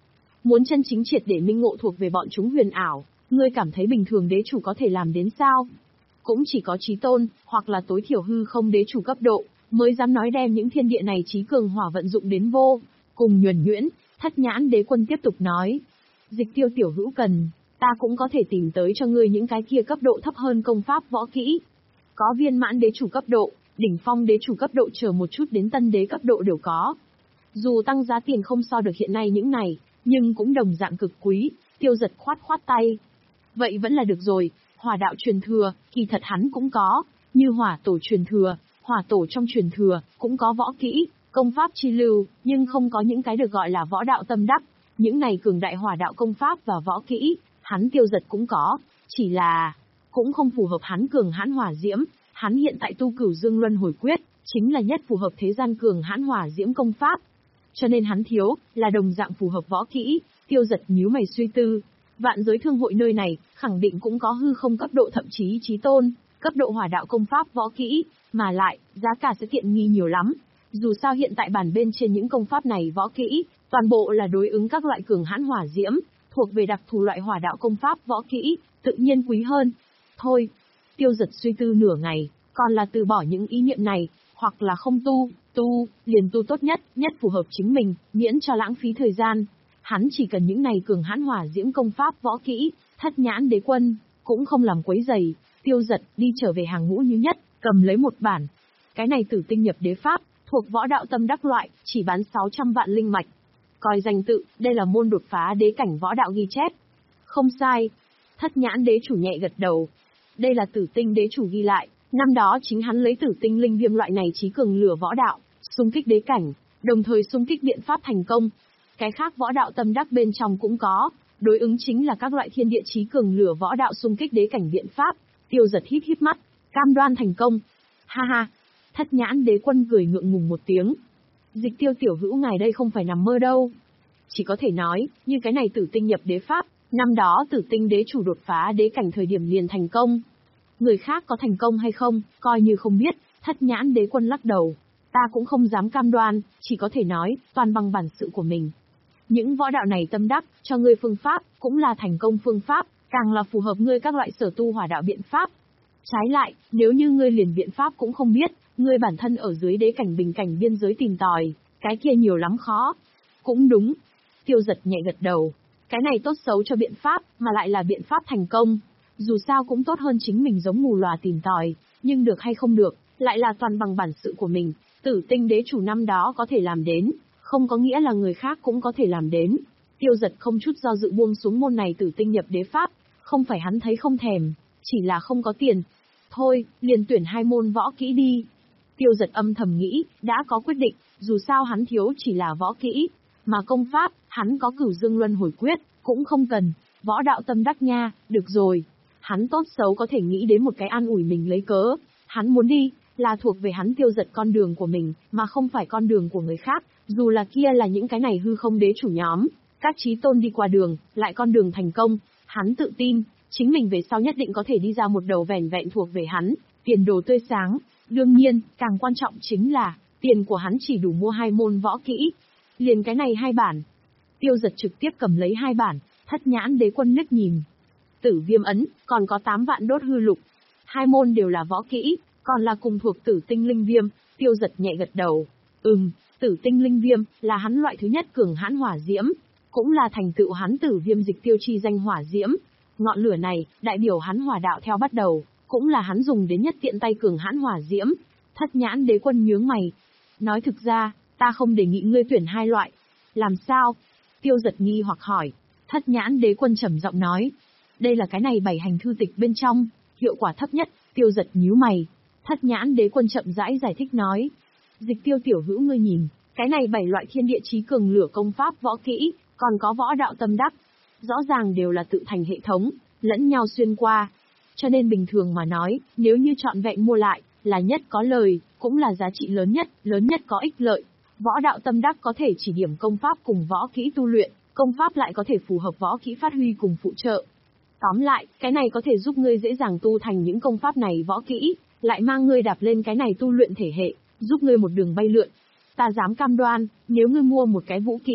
[SPEAKER 1] Muốn chân chính triệt để minh ngộ thuộc về bọn chúng huyền ảo, ngươi cảm thấy bình thường đế chủ có thể làm đến sao? Cũng chỉ có chí tôn, hoặc là tối thiểu hư không đế chủ cấp độ, mới dám nói đem những thiên địa này chí cường hỏa vận dụng đến vô. Cùng nhuần nhuyễn, Thất Nhãn Đế Quân tiếp tục nói. Dịch Tiêu tiểu hữu cần, ta cũng có thể tìm tới cho ngươi những cái kia cấp độ thấp hơn công pháp võ kỹ. Có viên mãn đế chủ cấp độ, đỉnh phong đế chủ cấp độ chờ một chút đến tân đế cấp độ đều có. Dù tăng giá tiền không so được hiện nay những này, nhưng cũng đồng dạng cực quý. Tiêu Giật khoát khoát tay. Vậy vẫn là được rồi, hỏa đạo truyền thừa, kỳ thật hắn cũng có, như hỏa tổ truyền thừa, hỏa tổ trong truyền thừa, cũng có võ kỹ, công pháp chi lưu, nhưng không có những cái được gọi là võ đạo tâm đắc. Những này cường đại hỏa đạo công pháp và võ kỹ, hắn Tiêu Giật cũng có, chỉ là cũng không phù hợp hắn cường hãn hỏa diễm. Hắn hiện tại tu Cửu Dương Luân Hồi Quyết, chính là nhất phù hợp thế gian cường hãn hỏa diễm công pháp. Cho nên hắn thiếu, là đồng dạng phù hợp võ kỹ. Tiêu Giật nhíu mày suy tư. Vạn giới thương hội nơi này, khẳng định cũng có hư không cấp độ thậm chí chí tôn, cấp độ hỏa đạo công pháp võ kỹ, mà lại, giá cả sẽ tiện nghi nhiều lắm. Dù sao hiện tại bản bên trên những công pháp này võ kỹ, toàn bộ là đối ứng các loại cường hãn hỏa diễm, thuộc về đặc thù loại hỏa đạo công pháp võ kỹ, tự nhiên quý hơn. Thôi, Tiêu Giật suy tư nửa ngày, còn là từ bỏ những ý niệm này, hoặc là không tu, tu, liền tu tốt nhất, nhất phù hợp chính mình, miễn cho lãng phí thời gian. Hắn chỉ cần những này cường hãn hỏa diễm công pháp võ kỹ. Thất Nhãn Đế Quân cũng không làm quấy rầy. Tiêu Giật đi trở về hàng ngũ như nhất, cầm lấy một bản. Cái này Tử Tinh Nhập Đế Pháp, thuộc võ đạo tâm đắc loại, chỉ bán sáu trăm vạn linh mạch. Coi danh tự, đây là môn đột phá đế cảnh võ đạo ghi chép. Không sai. Thất Nhãn Đế chủ nhẹ gật đầu. Đây là Tử Tinh Đế chủ ghi lại, năm đó chính hắn lấy Tử Tinh Linh Viêm loại này chí cường lửa võ đạo, xung kích đế cảnh, đồng thời xung kích biện pháp thành công. Cái khác võ đạo tâm đắc bên trong cũng có, đối ứng chính là các loại thiên địa chí cường lửa võ đạo xung kích đế cảnh biện pháp. Tiêu Giật híp híp mắt, cam đoan thành công. Ha ha. Thất Nhãn Đế Quân cười ngượng ngùng một tiếng. Dịch Tiêu tiểu hữu ngài đây không phải nằm mơ đâu. Chỉ có thể nói, như cái này Tử Tinh Nhập Đế Pháp, năm đó Tử Tinh Đế chủ đột phá đế cảnh thời điểm liền thành công. Người khác có thành công hay không, coi như không biết. Thất Nhãn Đế Quân lắc đầu. Ta cũng không dám cam đoan, chỉ có thể nói, toàn bằng bản sự của mình. Những võ đạo này tâm đắc, cho ngươi phương pháp, cũng là thành công phương pháp, càng là phù hợp ngươi các loại sở tu hỏa đạo biện pháp. Trái lại, nếu như ngươi liền biện pháp cũng không biết, ngươi bản thân ở dưới đế cảnh bình cảnh biên giới tìm tòi, cái kia nhiều lắm khó. Cũng đúng. Tiêu Giật nhẹ gật đầu. Cái này tốt xấu cho biện pháp, mà lại là biện pháp thành công. Dù sao cũng tốt hơn chính mình giống mù lòa tìm tòi, nhưng được hay không được, lại là toàn bằng bản sự của mình. Tử Tinh Đế chủ năm đó có thể làm đến, không có nghĩa là người khác cũng có thể làm đến. Tiêu Giật không chút do dự buông xuống môn này Tử Tinh Nhập Đế Pháp, không phải hắn thấy không thèm, chỉ là không có tiền. Thôi, liền tuyển hai môn võ kỹ đi. Tiêu Giật âm thầm nghĩ, đã có quyết định, dù sao hắn thiếu chỉ là võ kỹ, mà công pháp, hắn có Cửu Dương Luân Hồi Quyết, cũng không cần. Võ đạo tâm đắc nha, được rồi. Hắn tốt xấu có thể nghĩ đến một cái an ủi mình lấy cớ. Hắn muốn đi, là thuộc về hắn Tiêu Giật con đường của mình, mà không phải con đường của người khác. Dù là kia là những cái này hư không đế chủ nhóm, các chí tôn đi qua đường, lại con đường thành công, hắn tự tin, chính mình về sau nhất định có thể đi ra một đầu vẻn vẹn thuộc về hắn, tiền đồ tươi sáng. Đương nhiên, càng quan trọng chính là, tiền của hắn chỉ đủ mua hai môn võ kỹ. Liền cái này hai bản. Tiêu Giật trực tiếp cầm lấy hai bản. Thất Nhãn Đế Quân liếc nhìn. Tử Viêm Ấn, còn có tám vạn đốt hư lục. Hai môn đều là võ kỹ, còn là cùng thuộc Tử Tinh Linh Viêm. Tiêu Giật nhẹ gật đầu. Ừm, Tử Tinh Linh Viêm, là hắn loại thứ nhất cường hãn hỏa diễm, cũng là thành tựu hắn Tử Viêm Dịch Tiêu chi danh hỏa diễm. Ngọn lửa này, đại biểu hắn hỏa đạo theo bắt đầu, cũng là hắn dùng đến nhất tiện tay cường hãn hỏa diễm. Thất Nhãn Đế Quân nhướng mày. Nói thực ra, ta không đề nghị ngươi tuyển hai loại. Làm sao? Tiêu Giật nghi hoặc hỏi. Thất Nhãn Đế Quân trầm giọng nói. Đây là cái này bảy hành thư tịch bên trong, hiệu quả thấp nhất. Tiêu Giật nhíu mày. Thất Nhãn Đế Quân chậm rãi giải thích nói. Dịch Tiêu tiểu hữu ngươi nhìn, cái này bảy loại thiên địa chí cường lửa công pháp võ kỹ, còn có võ đạo tâm đắc. Rõ ràng đều là tự thành hệ thống, lẫn nhau xuyên qua. Cho nên bình thường mà nói, nếu như trọn vẹn mua lại, là nhất có lời, cũng là giá trị lớn nhất, lớn nhất có ích lợi. Võ đạo tâm đắc có thể chỉ điểm công pháp cùng võ kỹ tu luyện, công pháp lại có thể phù hợp võ kỹ phát huy cùng phụ trợ. Tóm lại, cái này có thể giúp ngươi dễ dàng tu thành những công pháp này võ kỹ, lại mang ngươi đạp lên cái này tu luyện thể hệ, giúp ngươi một đường bay lượn. Ta dám cam đoan, nếu ngươi mua một cái vũ kỹ,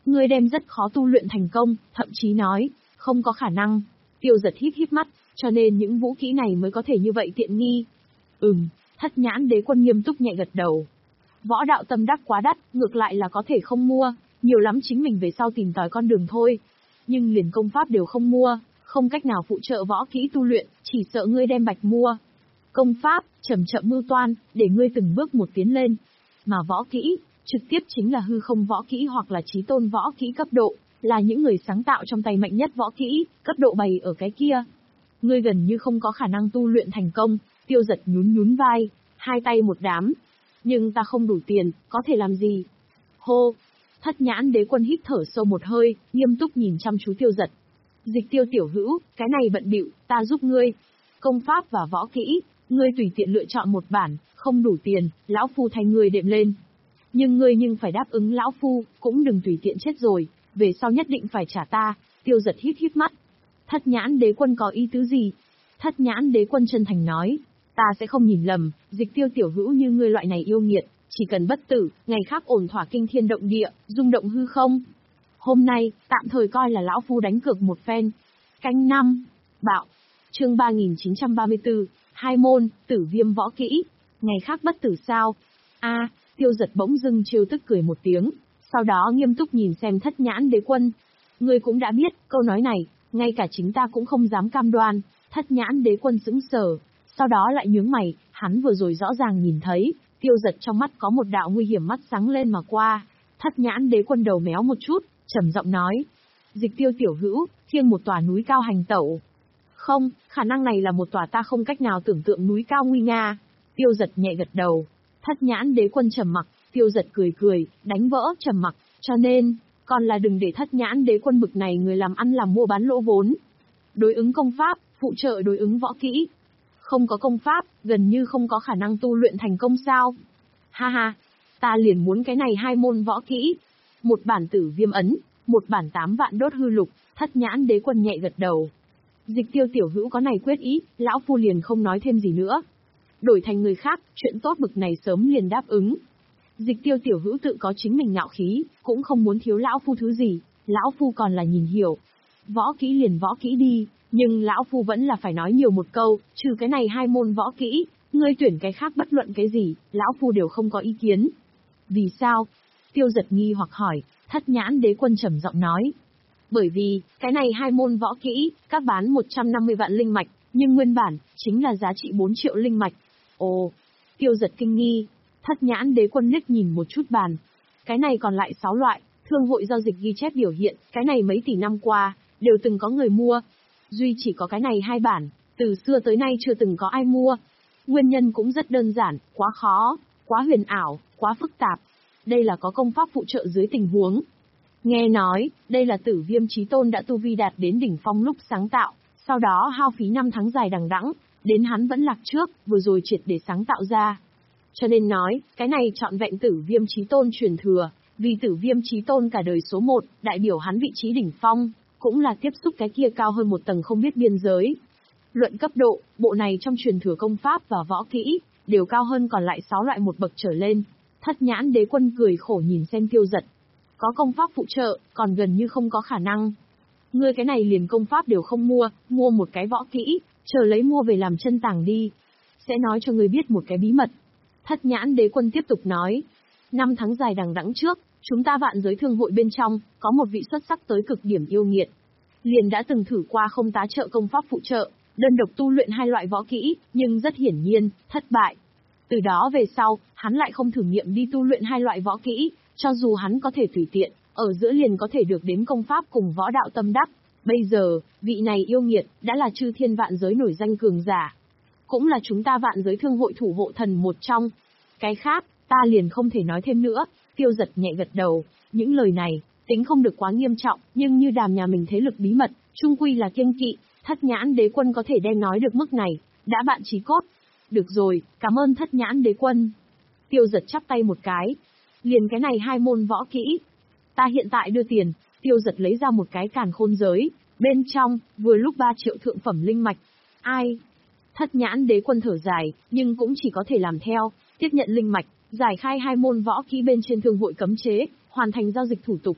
[SPEAKER 1] ngươi đem rất khó tu luyện thành công, thậm chí nói, không có khả năng. Tiêu Giật híp híp mắt, cho nên những vũ kỹ này mới có thể như vậy tiện nghi. Ừm, Thất Nhãn Đế Quân nghiêm túc nhẹ gật đầu. Võ đạo tâm đắc quá đắt, ngược lại là có thể không mua, nhiều lắm chính mình về sau tìm tòi con đường thôi. Nhưng liền công pháp đều không mua, không cách nào phụ trợ võ kỹ tu luyện, chỉ sợ ngươi đem bạch mua. Công pháp, chậm chậm mưu toan, để ngươi từng bước một tiến lên. Mà võ kỹ, trực tiếp chính là hư không võ kỹ hoặc là chí tôn võ kỹ cấp độ, là những người sáng tạo trong tay mạnh nhất võ kỹ, cấp độ bày ở cái kia. Ngươi gần như không có khả năng tu luyện thành công. Tiêu Giật nhún nhún vai, hai tay một đám. Nhưng ta không đủ tiền, có thể làm gì? Hô! Thất Nhãn Đế Quân hít thở sâu một hơi, nghiêm túc nhìn chăm chú Tiêu Giật. Dịch Tiêu tiểu hữu, cái này bận bịu, ta giúp ngươi. Công pháp và võ kỹ, ngươi tùy tiện lựa chọn một bản, không đủ tiền, lão phu thay ngươi đệm lên. Nhưng ngươi nhưng phải đáp ứng lão phu, cũng đừng tùy tiện chết rồi, về sau nhất định phải trả ta. Tiêu Giật hít hít mắt. Thất Nhãn Đế Quân có ý tứ gì? Thất Nhãn Đế Quân chân thành nói, ta sẽ không nhìn lầm, Dịch Tiêu tiểu hữu như ngươi loại này yêu nghiệt, chỉ cần bất tử, ngày khác ổn thỏa kinh thiên động địa, rung động hư không. Hôm nay, tạm thời coi là lão phu đánh cược một phen. Canh năm, bạo. Chương ba nghìn chín trăm ba mươi tư, hai môn, tử viêm võ kỹ. Ngày khác bất tử sao? A, Tiêu Giật bỗng dưng trêu tức cười một tiếng, sau đó nghiêm túc nhìn xem Thất Nhãn Đế Quân. Ngươi cũng đã biết, câu nói này, ngay cả chính ta cũng không dám cam đoan. Thất Nhãn Đế Quân sững sờ, sau đó lại nhướng mày, hắn vừa rồi rõ ràng nhìn thấy, Tiêu Giật trong mắt có một đạo nguy hiểm mắt sáng lên mà qua. Thất Nhãn Đế Quân đầu méo một chút, trầm giọng nói, Dịch Tiêu tiểu hữu, thiêng một tòa núi cao hành tẩu. Không, khả năng này là một tòa ta không cách nào tưởng tượng núi cao nguy nga. Tiêu Giật nhẹ gật đầu. Thất Nhãn Đế Quân trầm mặc, Tiêu Giật cười cười, đánh vỡ trầm mặc, cho nên, còn là đừng để Thất Nhãn Đế Quân bực này người làm ăn làm mua bán lỗ vốn. Đối ứng công pháp, phụ trợ đối ứng võ kỹ. Không có công pháp, gần như không có khả năng tu luyện thành công sao? Ha ha, ta liền muốn cái này hai môn võ kỹ. Một bản tử viêm ấn, một bản tám vạn đốt hư lục. Thất Nhãn Đế Quân nhẹ gật đầu. Dịch Tiêu tiểu hữu có này quyết ý, lão phu liền không nói thêm gì nữa. Đổi thành người khác, chuyện tốt bực này sớm liền đáp ứng. Dịch Tiêu tiểu hữu tự có chính mình ngạo khí, cũng không muốn thiếu lão phu thứ gì, lão phu còn là nhìn hiểu. Võ kỹ liền võ kỹ đi, nhưng lão phu vẫn là phải nói nhiều một câu, trừ cái này hai môn võ kỹ, ngươi tuyển cái khác bất luận cái gì, lão phu đều không có ý kiến. Vì sao? Tiêu Giật nghi hoặc hỏi. Thất Nhãn Đế Quân trầm giọng nói. Bởi vì, cái này hai môn võ kỹ, các bán một trăm năm mươi vạn linh mạch, nhưng nguyên bản, chính là giá trị bốn triệu linh mạch. Ồ, Tiêu Giật kinh nghi. Thất Nhãn Đế Quân liếc nhìn một chút bàn. Cái này còn lại sáu loại, thương hội giao dịch ghi chép biểu hiện, cái này mấy tỷ năm qua, đều từng có người mua. Duy chỉ có cái này hai bản, từ xưa tới nay chưa từng có ai mua. Nguyên nhân cũng rất đơn giản, quá khó, quá huyền ảo, quá phức tạp. Đây là có công pháp phụ trợ dưới tình huống. Nghe nói, đây là Tử Viêm Chí Tôn đã tu vi đạt đến đỉnh phong lúc sáng tạo, sau đó hao phí năm tháng dài đằng đẵng, đến hắn vẫn lạc trước, vừa rồi triệt để sáng tạo ra. Cho nên nói, cái này trọn vẹn Tử Viêm Chí Tôn truyền thừa, vì Tử Viêm Chí Tôn cả đời số một, đại biểu hắn vị trí đỉnh phong, cũng là tiếp xúc cái kia cao hơn một tầng không biết biên giới. Luận cấp độ, bộ này trong truyền thừa công pháp và võ kỹ, đều cao hơn còn lại sáu loại một bậc trở lên. Thất Nhãn Đế Quân cười khổ nhìn xem Tiêu Giật. Có công pháp phụ trợ, còn gần như không có khả năng. Ngươi cái này liền công pháp đều không mua, mua một cái võ kỹ, chờ lấy mua về làm chân tàng đi. Sẽ nói cho ngươi biết một cái bí mật. Thất Nhãn Đế Quân tiếp tục nói. Năm tháng dài đằng đẵng trước, chúng ta vạn giới thương hội bên trong, có một vị xuất sắc tới cực điểm yêu nghiệt. Liền đã từng thử qua không tá trợ công pháp phụ trợ, đơn độc tu luyện hai loại võ kỹ, nhưng rất hiển nhiên, thất bại. Từ đó về sau, hắn lại không thử nghiệm đi tu luyện hai loại võ kỹ, cho dù hắn có thể tùy tiện, ở giữa liền có thể được đến công pháp cùng võ đạo tâm đắc. Bây giờ, vị này yêu nghiệt, đã là chư thiên vạn giới nổi danh cường giả. Cũng là chúng ta vạn giới thương hội thủ hộ thần một trong. Cái khác, ta liền không thể nói thêm nữa. Tiêu Giật nhẹ gật đầu, những lời này, tính không được quá nghiêm trọng, nhưng như đàm nhà mình thế lực bí mật, chung quy là kiêng kỵ. Thất Nhãn Đế Quân có thể đem nói được mức này, đã bạn chí cốt. Được rồi, cảm ơn Thất Nhãn Đế Quân. Tiêu Giật chắp tay một cái. Liền cái này hai môn võ kỹ. Ta hiện tại đưa tiền. Tiêu Giật lấy ra một cái càn khôn giới. Bên trong, vừa lúc ba triệu thượng phẩm linh mạch. Ai? Thất Nhãn Đế Quân thở dài, nhưng cũng chỉ có thể làm theo. Tiếp nhận linh mạch, giải khai hai môn võ kỹ bên trên thương hội cấm chế, hoàn thành giao dịch thủ tục.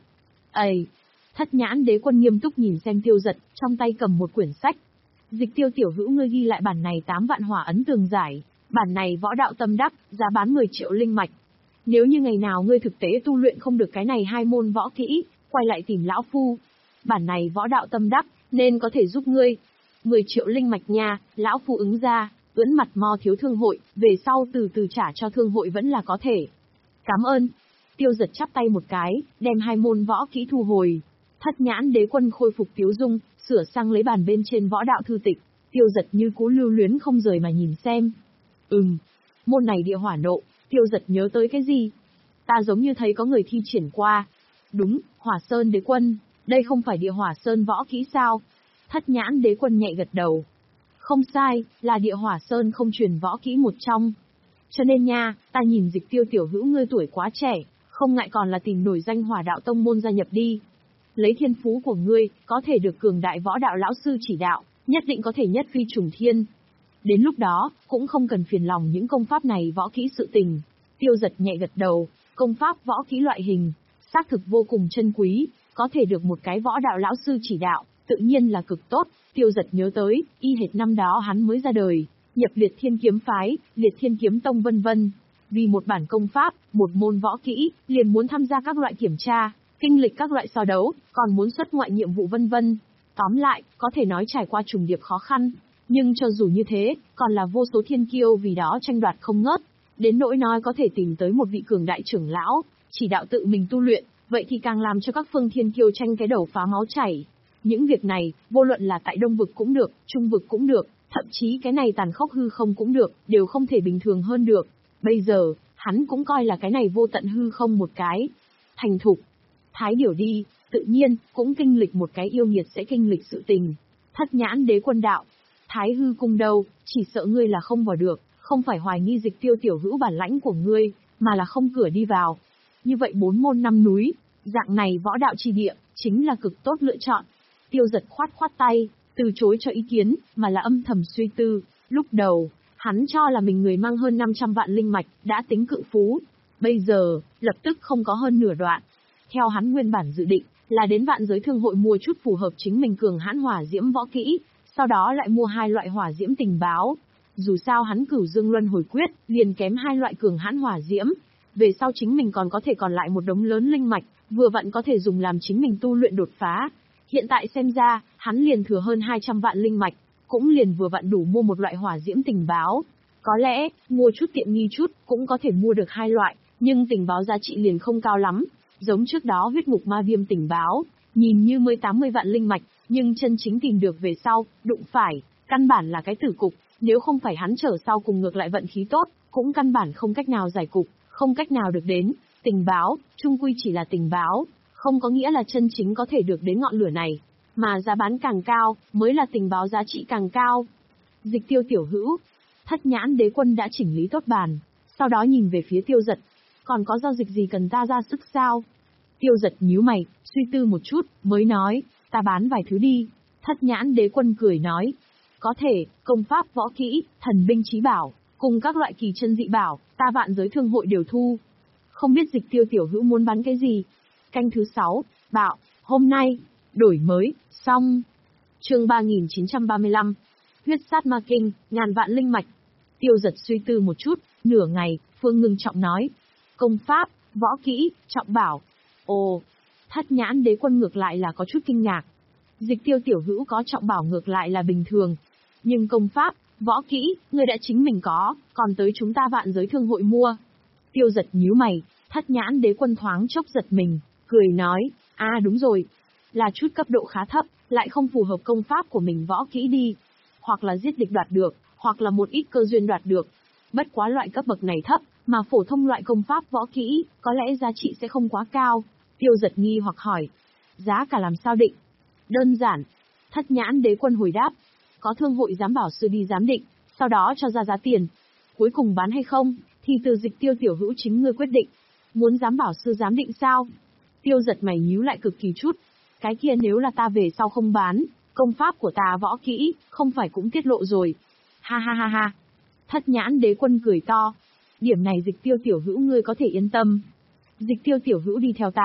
[SPEAKER 1] Ây! Thất nhãn đế quân nghiêm túc nhìn xem Tiêu Giật, trong tay cầm một quyển sách. Dịch Tiêu tiểu hữu ngươi ghi lại bản này tám vạn hỏa ấn tường giải, bản này võ đạo tâm đắc, giá bán mười triệu linh mạch. Nếu như ngày nào ngươi thực tế tu luyện không được cái này hai môn võ kỹ, quay lại tìm lão phu. Bản này võ đạo tâm đắc, nên có thể giúp ngươi. mười triệu linh mạch nha, lão phu ứng ra, ưỡn mặt mo thiếu thương hội, về sau từ từ trả cho thương hội vẫn là có thể. Cảm ơn. Tiêu Giật chắp tay một cái, đem hai môn võ kỹ thu hồi. Thất nhãn đế quân khôi phục tiếu dung, sửa sang lấy bàn bên trên võ đạo thư tịch. Tiêu Giật như cũ lưu luyến không rời mà nhìn xem. Ừm, môn này địa hỏa nộ, Tiêu Giật nhớ tới cái gì? Ta giống như thấy có người thi triển qua. Đúng, Hỏa Sơn đế quân, đây không phải địa hỏa sơn võ kỹ sao? Thất nhãn đế quân nhẹ gật đầu. Không sai, là địa hỏa sơn không truyền võ kỹ một trong. Cho nên nha, ta nhìn Dịch Tiêu tiểu hữu ngươi tuổi quá trẻ, không ngại còn là tìm nổi danh hỏa đạo tông môn gia nhập đi. Lấy thiên phú của ngươi, có thể được cường đại võ đạo lão sư chỉ đạo, nhất định có thể nhất phi trùng thiên. Đến lúc đó, cũng không cần phiền lòng những công pháp này võ kỹ sự tình. Tiêu Giật nhẹ gật đầu, công pháp võ kỹ loại hình, xác thực vô cùng chân quý, có thể được một cái võ đạo lão sư chỉ đạo, tự nhiên là cực tốt. Tiêu Giật nhớ tới, y hệt năm đó hắn mới ra đời, nhập Liệt Thiên Kiếm phái, Liệt Thiên Kiếm tông vân vân. Vì một bản công pháp, một môn võ kỹ, liền muốn tham gia các loại kiểm tra, kinh lịch các loại so đấu, còn muốn xuất ngoại nhiệm vụ vân vân. Tóm lại, có thể nói trải qua trùng điệp khó khăn, nhưng cho dù như thế, còn là vô số thiên kiêu vì đó tranh đoạt không ngớt. Đến nỗi nói có thể tìm tới một vị cường đại trưởng lão, chỉ đạo tự mình tu luyện, vậy thì càng làm cho các phương thiên kiêu tranh cái đầu phá máu chảy. Những việc này, vô luận là tại Đông Vực cũng được, Trung Vực cũng được, thậm chí cái này tàn khốc hư không cũng được, đều không thể bình thường hơn được. Bây giờ, hắn cũng coi là cái này vô tận hư không một cái. Thành thục. Thái điểu đi, tự nhiên, cũng kinh lịch một cái yêu nghiệt sẽ kinh lịch sự tình. Thất nhãn đế quân đạo. Thái hư cung đâu, chỉ sợ ngươi là không vào được, không phải hoài nghi Dịch Tiêu tiểu hữu bản lãnh của ngươi, mà là không cửa đi vào. Như vậy bốn môn năm núi, dạng này võ đạo chi địa, chính là cực tốt lựa chọn. Tiêu Giật khoát khoát tay, từ chối cho ý kiến, mà là âm thầm suy tư. Lúc đầu, hắn cho là mình người mang hơn năm trăm vạn linh mạch, đã tính cự phú. Bây giờ, lập tức không có hơn nửa đoạn. Theo hắn nguyên bản dự định, là đến vạn giới thương hội mua chút phù hợp chính mình cường hãn hỏa diễm võ kỹ, sau đó lại mua hai loại hỏa diễm tình báo. Dù sao hắn Cửu Dương Luân Hồi Quyết, liền kém hai loại cường hãn hỏa diễm. Về sau chính mình còn có thể còn lại một đống lớn linh mạch, vừa vặn có thể dùng làm chính mình tu luyện đột phá. Hiện tại xem ra, hắn liền thừa hơn hai trăm vạn linh mạch, cũng liền vừa vặn đủ mua một loại hỏa diễm tình báo. Có lẽ, mua chút tiện nghi chút, cũng có thể mua được hai loại, nhưng tình báo giá trị liền không cao lắm. Giống trước đó huyết ngục ma viêm tình báo, nhìn như mới tám mươi vạn linh mạch, nhưng chân chính tìm được về sau, đụng phải, căn bản là cái tử cục, nếu không phải hắn trở sau cùng ngược lại vận khí tốt, cũng căn bản không cách nào giải cục, không cách nào được đến. Tình báo, chung quy chỉ là tình báo, không có nghĩa là chân chính có thể được đến ngọn lửa này, mà giá bán càng cao, mới là tình báo giá trị càng cao. Dịch Tiêu tiểu hữu, Thất nhãn đế quân đã chỉnh lý tốt bàn, sau đó nhìn về phía Tiêu Giật. Còn có giao dịch gì cần ta ra sức sao? Tiêu Giật nhíu mày, suy tư một chút, mới nói, ta bán vài thứ đi. Thất nhãn đế quân cười nói, có thể, công pháp võ kỹ, thần binh chí bảo, cùng các loại kỳ chân dị bảo, ta vạn giới thương hội đều thu. Không biết Dịch Tiêu tiểu hữu muốn bán cái gì? Canh thứ sáu, bạo, hôm nay, đổi mới, xong. Chương ba nghìn chín trăm ba mươi lăm, huyết sát ma kinh, ngàn vạn linh mạch. Tiêu Giật suy tư một chút, nửa ngày, Phương ngưng trọng nói, công pháp, võ kỹ, trọng bảo. Ồ, Thất nhãn đế quân ngược lại là có chút kinh ngạc. Dịch Tiêu tiểu hữu có trọng bảo ngược lại là bình thường. Nhưng công pháp, võ kỹ, người đã chính mình có, còn tới chúng ta vạn giới thương hội mua. Tiêu Giật nhíu mày, Thất nhãn đế quân thoáng chốc giật mình, cười nói, à đúng rồi, là chút cấp độ khá thấp, lại không phù hợp công pháp của mình võ kỹ đi. Hoặc là giết địch đoạt được, hoặc là một ít cơ duyên đoạt được. Bất quá loại cấp bậc này thấp, mà phổ thông loại công pháp võ kỹ, có lẽ giá trị sẽ không quá cao. Tiêu Giật nghi hoặc hỏi, giá cả làm sao định? Đơn giản. Thất nhãn đế quân hồi đáp, có thương hội giám bảo sư đi giám định, sau đó cho ra giá tiền. Cuối cùng bán hay không, thì từ Dịch Tiêu tiểu hữu chính ngươi quyết định. Muốn giám bảo sư giám định sao? Tiêu Giật mày nhíu lại cực kỳ chút. Cái kia nếu là ta về sau không bán, công pháp của ta võ kỹ, không phải cũng tiết lộ rồi. Ha ha ha ha. Thất nhãn đế quân cười to. Điểm này Dịch Tiêu tiểu hữu ngươi có thể yên tâm. Dịch Tiêu tiểu hữu đi theo ta,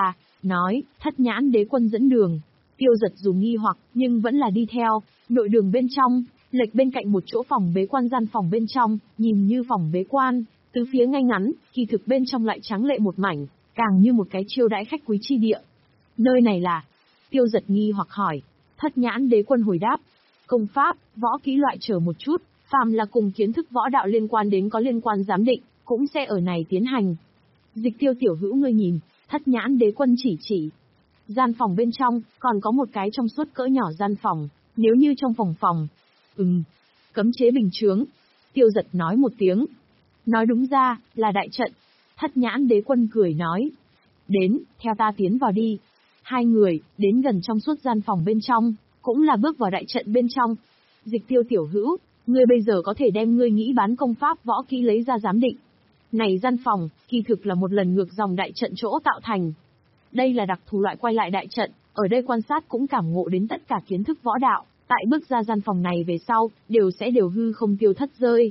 [SPEAKER 1] nói, Thất Nhãn Đế Quân dẫn đường. Tiêu Giật dù nghi hoặc, nhưng vẫn là đi theo, nội đường bên trong, lệch bên cạnh một chỗ phòng bế quan gian phòng bên trong, nhìn như phòng bế quan, tứ phía ngay ngắn, kỳ thực bên trong lại trắng lệ một mảnh, càng như một cái chiêu đãi khách quý chi địa. Nơi này là? Tiêu Giật nghi hoặc hỏi. Thất Nhãn Đế Quân hồi đáp, công pháp, võ kỹ loại chờ một chút, phàm là cùng kiến thức võ đạo liên quan đến có liên quan giám định, cũng sẽ ở này tiến hành. Dịch Tiêu tiểu hữu ngươi nhìn, Thất Nhãn Đế Quân chỉ chỉ. Gian phòng bên trong, còn có một cái trong suốt cỡ nhỏ gian phòng, nếu như trong phòng phòng. Ừm, cấm chế bình chướng. Tiêu Giật nói một tiếng. Nói đúng ra, là đại trận. Thất Nhãn Đế Quân cười nói. Đến, theo ta tiến vào đi. Hai người, đến gần trong suốt gian phòng bên trong, cũng là bước vào đại trận bên trong. Dịch Tiêu tiểu hữu, ngươi bây giờ có thể đem ngươi nghĩ bán công pháp võ kỹ lấy ra giám định. Này gian phòng, kỳ thực là một lần ngược dòng đại trận chỗ tạo thành. Đây là đặc thù loại quay lại đại trận, ở đây quan sát cũng cảm ngộ đến tất cả kiến thức võ đạo, tại bước ra gian phòng này về sau, đều sẽ đều hư không tiêu thất rơi.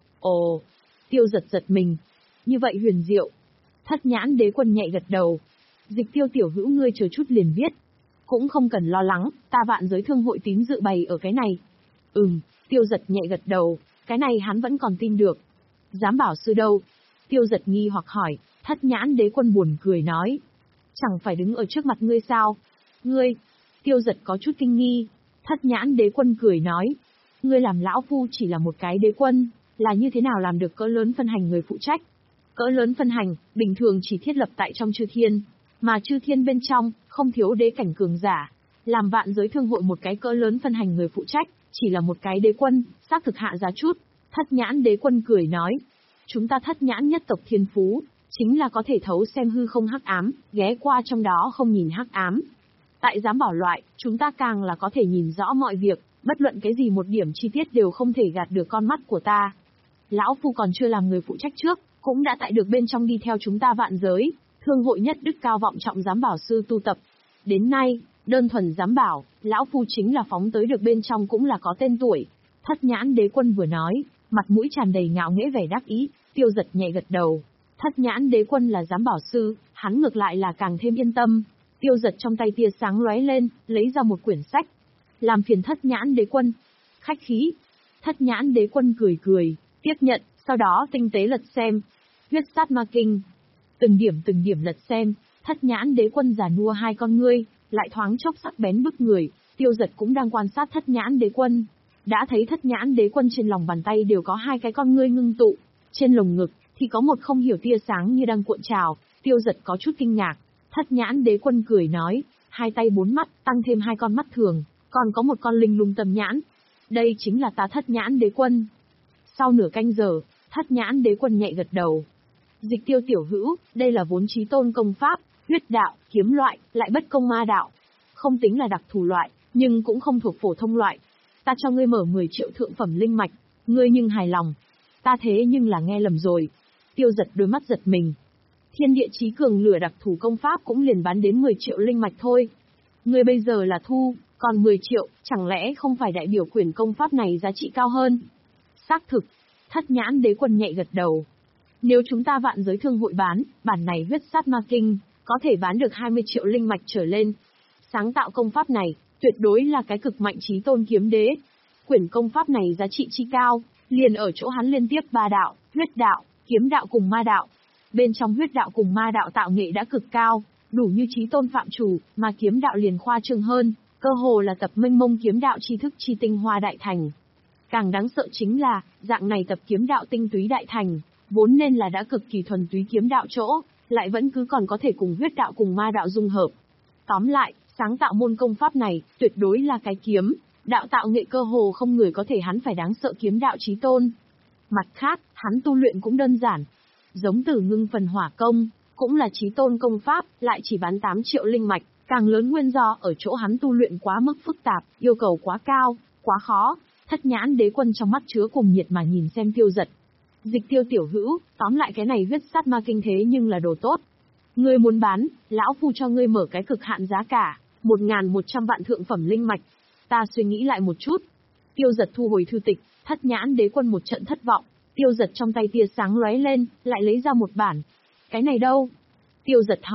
[SPEAKER 1] Ồ, Tiêu Giật giật mình. Như vậy huyền diệu. Thất Nhãn Đế Quân nhẹ gật đầu. Dịch Tiêu tiểu hữu ngươi chờ chút liền biết. Cũng không cần lo lắng, ta Vạn Giới Thương Hội tín dự bày ở cái này. Ừm, Tiêu Giật nhẹ gật đầu, cái này hắn vẫn còn tin được. Giám bảo sư đâu? Tiêu Giật nghi hoặc hỏi. Thất Nhãn Đế Quân buồn cười nói. Chẳng phải đứng ở trước mặt ngươi sao? Ngươi? Tiêu Giật có chút kinh nghi. Thất Nhãn Đế Quân cười nói. Ngươi làm lão phu chỉ là một cái đế quân, là như thế nào làm được cỡ lớn phân hành người phụ trách? Cỡ lớn phân hành, bình thường chỉ thiết lập tại trong chư thiên, mà chư thiên bên trong, không thiếu đế cảnh cường giả. Làm Vạn Giới Thương Hội một cái cỡ lớn phân hành người phụ trách, chỉ là một cái đế quân, xác thực hạ giá chút. Thất Nhãn Đế Quân cười nói. Chúng ta Thất Nhãn nhất tộc thiên phú, chính là có thể thấu xem hư không hắc ám, ghé qua trong đó không nhìn hắc ám. Tại giám bảo loại, chúng ta càng là có thể nhìn rõ mọi việc, bất luận cái gì một điểm chi tiết đều không thể gạt được con mắt của ta. Lão phu còn chưa làm người phụ trách trước, cũng đã tại được bên trong đi theo chúng ta Vạn Giới Thương Hội nhất đức cao vọng trọng giám bảo sư tu tập. Đến nay, đơn thuần giám bảo, lão phu chính là phóng tới được bên trong cũng là có tên tuổi. Thất Nhãn Đế Quân vừa nói, mặt mũi tràn đầy ngạo nghễ vẻ đắc ý. Tiêu Giật nhẹ gật đầu. Thất Nhãn Đế Quân là giám bảo sư, hắn ngược lại là càng thêm yên tâm. Tiêu Giật trong tay tia sáng lóe lên, lấy ra một quyển sách. Làm phiền Thất Nhãn Đế Quân. Khách khí. Thất Nhãn Đế Quân cười cười, tiếp nhận, sau đó tinh tế lật xem. Huyết Sát Ma Kinh. Từng điểm từng điểm lật xem, Thất Nhãn Đế Quân già nua hai con ngươi, lại thoáng chốc sắc bén bức người. Tiêu Giật cũng đang quan sát Thất Nhãn Đế Quân. Đã thấy Thất Nhãn Đế Quân trên lòng bàn tay đều có hai cái con ngươi ngưng tụ, trên lồng ngực thì có một không hiểu tia sáng như đang cuộn trào. Tiêu Giật có chút kinh ngạc. Thất Nhãn Đế Quân cười nói, hai tay bốn mắt, tăng thêm hai con mắt thường, còn có một con linh lung tâm nhãn. Đây chính là ta Thất Nhãn Đế Quân. Sau nửa canh giờ, Thất Nhãn Đế Quân nhẹ gật đầu. Dịch Tiêu tiểu hữu, đây là vốn chí tôn công pháp, huyết đạo, kiếm loại, lại bất công ma đạo. Không tính là đặc thù loại, nhưng cũng không thuộc phổ thông loại. Ta cho ngươi mở mười triệu thượng phẩm linh mạch, ngươi nhưng hài lòng. Ta thế nhưng là nghe lầm rồi. Tiêu Giật đôi mắt giật mình. Thiên địa chí cường lửa đặc thù công pháp cũng liền bán đến mười triệu linh mạch thôi. Ngươi bây giờ là thu, còn mười triệu, chẳng lẽ không phải đại biểu quyển công pháp này giá trị cao hơn? Xác thực. Thất Nhãn Đế Quân nhẹ gật đầu. Nếu chúng ta Vạn Giới Thương Hội bán, bản này Huyết Sát Ma Kinh, có thể bán được hai mươi triệu linh mạch trở lên. Sáng tạo công pháp này, tuyệt đối là cái cực mạnh chí tôn kiếm đế. Quyển công pháp này giá trị chi cao, liền ở chỗ hắn liên tiếp ba đạo, huyết đạo, kiếm đạo cùng ma đạo. Bên trong huyết đạo cùng ma đạo tạo nghệ đã cực cao, đủ như chí tôn phạm chủ, mà kiếm đạo liền khoa trương hơn, cơ hồ là tập mênh mông kiếm đạo tri thức chi tinh hoa đại thành. Càng đáng sợ chính là, dạng này tập kiếm đạo tinh túy đại thành, vốn nên là đã cực kỳ thuần túy kiếm đạo chỗ, lại vẫn cứ còn có thể cùng huyết đạo cùng ma đạo dung hợp. Tóm lại, sáng tạo môn công pháp này, tuyệt đối là cái kiếm, đạo tạo nghệ cơ hồ không người có thể hắn phải đáng sợ kiếm đạo chí tôn. Mặt khác, hắn tu luyện cũng đơn giản. Giống Tử Ngưng Phần Hỏa Công, cũng là chí tôn công pháp, lại chỉ bán tám triệu linh mạch, càng lớn nguyên do ở chỗ hắn tu luyện quá mức phức tạp, yêu cầu quá cao, quá khó. Thất Nhãn Đế Quân trong mắt chứa cùng nhiệt mà nhìn xem Tiêu Giật. Dịch Tiêu tiểu hữu, tóm lại cái này Huyết Sát Ma Kinh thế nhưng là đồ tốt. Ngươi muốn bán, lão phu cho ngươi mở cái cực hạn giá cả, một ngàn một trăm vạn thượng phẩm linh mạch. Ta suy nghĩ lại một chút. Tiêu Giật thu hồi thư tịch, Thất Nhãn Đế Quân một trận thất vọng. Tiêu Giật trong tay tia sáng lóe lên, lại lấy ra một bản. Cái này đâu? Tiêu Giật hỏi.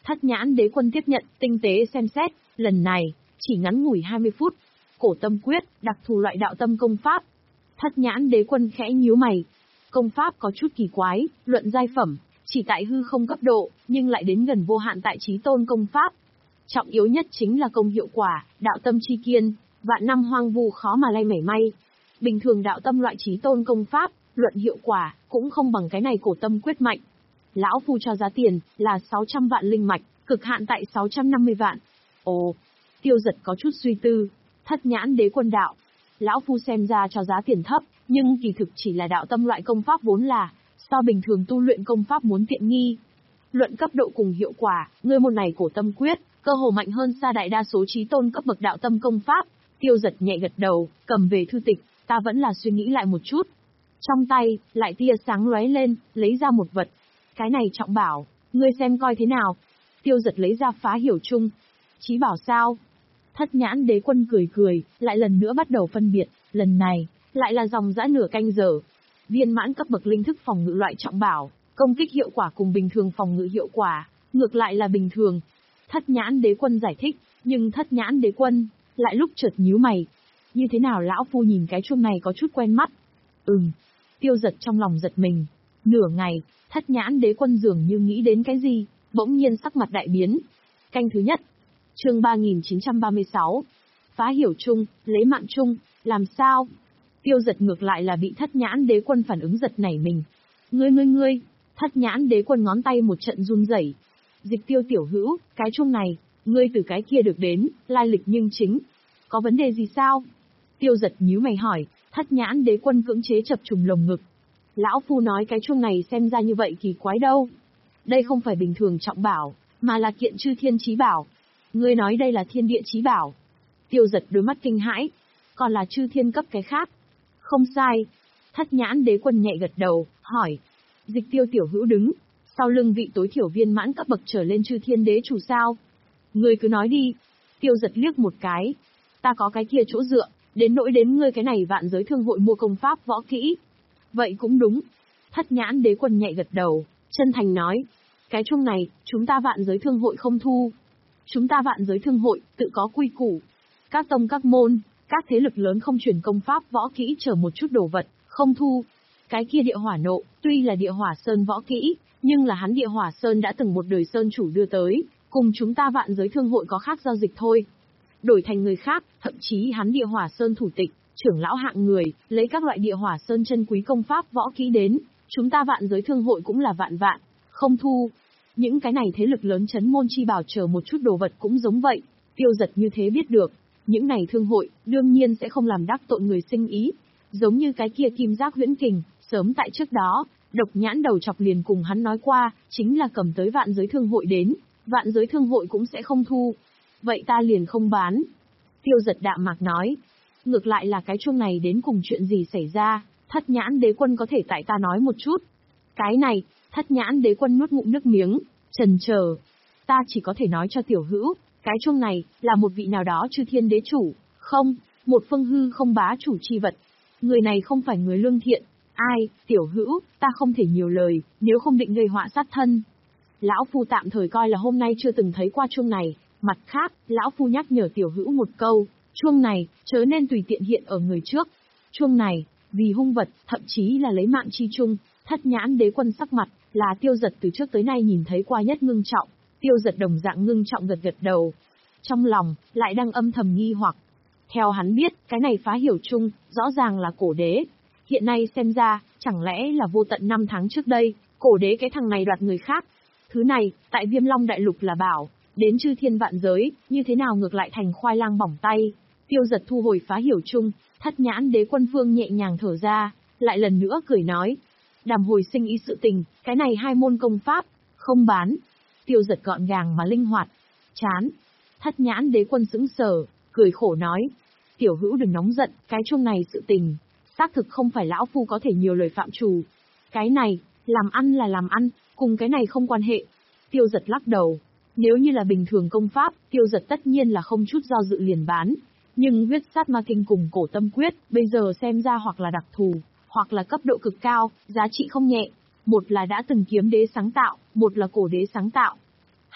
[SPEAKER 1] Thất nhãn đế quân tiếp nhận, tinh tế xem xét, lần này, chỉ ngắn ngủi hai mươi phút. Cổ tâm quyết, đặc thù loại đạo tâm công pháp. Thất nhãn đế quân khẽ nhíu mày. Công pháp có chút kỳ quái, luận giai phẩm, chỉ tại hư không cấp độ, nhưng lại đến gần vô hạn tại chí tôn công pháp. Trọng yếu nhất chính là công hiệu quả, đạo tâm chi kiên, vạn năm hoang vu khó mà lay mảy may. Bình thường đạo tâm loại chí tôn công pháp, luận hiệu quả, cũng không bằng cái này cổ tâm quyết mạnh. Lão phu cho giá tiền, là sáu trăm vạn linh mạch, cực hạn tại sáu trăm năm mươi vạn. Ồ, Tiêu Giật có chút suy tư, thất nhãn đế quân đạo. Lão phu xem ra cho giá tiền thấp, nhưng kỳ thực chỉ là đạo tâm loại công pháp vốn là, so bình thường tu luyện công pháp muốn tiện nghi. Luận cấp độ cùng hiệu quả, ngươi môn này cổ tâm quyết, cơ hồ mạnh hơn xa đại đa số chí tôn cấp bậc đạo tâm công pháp. Tiêu Giật nhẹ gật đầu, cầm về thư tịch, ta vẫn là suy nghĩ lại một chút. Trong tay, lại tia sáng lóe lên, lấy ra một vật. Cái này trọng bảo, ngươi xem coi thế nào. Tiêu Giật lấy ra phá hiểu chung. Chí bảo sao? Thất nhãn đế quân cười cười, lại lần nữa bắt đầu phân biệt, lần này, lại là dòng dã nửa canh giờ. Viên mãn cấp bậc linh thức phòng ngự loại trọng bảo, công kích hiệu quả cùng bình thường phòng ngự hiệu quả, ngược lại là bình thường. Thất nhãn đế quân giải thích, nhưng thất nhãn đế quân, lại lúc chợt nhíu mày. Như thế nào lão phu nhìn cái chuông này có chút quen mắt? Ừm. Tiêu Giật trong lòng giật mình. Nửa ngày, thất nhãn đế quân dường như nghĩ đến cái gì, bỗng nhiên sắc mặt đại biến. Canh thứ nhất. Chương ba nghìn chín trăm ba mươi sáu. Phá hiểu chung, lấy mạng chung, làm sao? Tiêu Giật ngược lại là bị thất nhãn đế quân phản ứng giật nảy mình. Ngươi ngươi ngươi, thất nhãn đế quân ngón tay một trận run rẩy. Dịch Tiêu tiểu hữu, cái chuông này, ngươi từ cái kia được đến, lai lịch nhưng chính. Có vấn đề gì sao? Tiêu Giật nhíu mày hỏi, thất nhãn đế quân cưỡng chế chập trùng lồng ngực. Lão phu nói cái chuông này xem ra như vậy kỳ quái đâu. Đây không phải bình thường trọng bảo, mà là kiện chư thiên chí bảo. Ngươi nói đây là thiên địa chí bảo. Tiêu Giật đôi mắt kinh hãi. Còn là chư thiên cấp cái khác. Không sai. Thất nhãn đế quân nhẹ gật đầu, hỏi. Dịch Tiêu tiểu hữu đứng, sau lưng vị tối thiểu viên mãn cấp bậc trở lên chư thiên đế chủ sao? Ngươi cứ nói đi. Tiêu Giật liếc một cái. Ta có cái kia chỗ dựa, đến nỗi đến ngươi cái này vạn giới thương hội mua công pháp võ kỹ. Vậy cũng đúng. Thất nhãn đế quân nhẹ gật đầu, chân thành nói. Cái chuông này, chúng ta vạn giới thương hội không thu. Chúng ta vạn giới thương hội, tự có quy củ. Các tông các môn, các thế lực lớn không truyền công pháp võ kỹ chờ một chút đồ vật, không thu. Cái kia địa hỏa nộ, tuy là địa hỏa sơn võ kỹ, nhưng là hắn địa hỏa sơn đã từng một đời sơn chủ đưa tới, cùng chúng ta vạn giới thương hội có khác giao dịch thôi. Đổi thành người khác, thậm chí hắn địa hỏa sơn thủ tịch, trưởng lão hạng người, lấy các loại địa hỏa sơn chân quý công pháp võ kỹ đến, chúng ta vạn giới thương hội cũng là vạn vạn, không thu. Những cái này thế lực lớn chấn môn chi bảo chờ một chút đồ vật cũng giống vậy. Tiêu Giật như thế biết được, những này thương hội, đương nhiên sẽ không làm đắc tội người sinh ý. Giống như cái kia kim giác huyễn kình, sớm tại trước đó, độc nhãn đầu chọc liền cùng hắn nói qua, chính là cầm tới vạn giới thương hội đến, vạn giới thương hội cũng sẽ không thu. Vậy ta liền không bán. Tiêu Giật đạm mạc nói. Ngược lại là cái chuông này đến cùng chuyện gì xảy ra, thất nhãn đế quân có thể tại ta nói một chút. Cái này, thất nhãn đế quân nuốt ngụm nước miếng, chần chờ. Ta chỉ có thể nói cho tiểu hữu, cái chuông này, là một vị nào đó chư thiên đế chủ, không, một phương hư không bá chủ chi vật. Người này không phải người lương thiện. Ai, tiểu hữu, ta không thể nhiều lời, nếu không định gây họa sát thân. Lão phu tạm thời coi là hôm nay chưa từng thấy qua chuông này. Mặt khác, lão phu nhắc nhở tiểu hữu một câu, chuông này, chớ nên tùy tiện hiện ở người trước. Chuông này, vì hung vật, thậm chí là lấy mạng chi chung, thất nhãn đế quân sắc mặt, là Tiêu Giật từ trước tới nay nhìn thấy qua nhất ngưng trọng. Tiêu Giật đồng dạng ngưng trọng gật gật đầu. Trong lòng, lại đang âm thầm nghi hoặc. Theo hắn biết, cái này phá hiểu chung, rõ ràng là cổ đế. Hiện nay xem ra, chẳng lẽ là vô tận năm tháng trước đây, cổ đế cái thằng này đoạt người khác. Thứ này, tại Viêm Long Đại Lục là bảo. Đến chư thiên vạn giới, như thế nào ngược lại thành khoai lang bỏng tay. Tiêu Giật thu hồi phá hiểu chung, thất nhãn đế quân vương nhẹ nhàng thở ra, lại lần nữa cười nói. Đàm hồi sinh ý sự tình, cái này hai môn công pháp, không bán. Tiêu Giật gọn gàng mà linh hoạt. Chán. Thất nhãn đế quân sững sờ, cười khổ nói. Tiểu hữu đừng nóng giận, cái chuông này sự tình, xác thực không phải lão phu có thể nhiều lời phạm trù. Cái này, làm ăn là làm ăn, cùng cái này không quan hệ. Tiêu Giật lắc đầu. Nếu như là bình thường công pháp, Tiêu Giật tất nhiên là không chút do dự liền bán. Nhưng huyết sát ma kinh cùng cổ tâm quyết, bây giờ xem ra hoặc là đặc thù, hoặc là cấp độ cực cao, giá trị không nhẹ. Một là đã từng kiếm đế sáng tạo, một là cổ đế sáng tạo.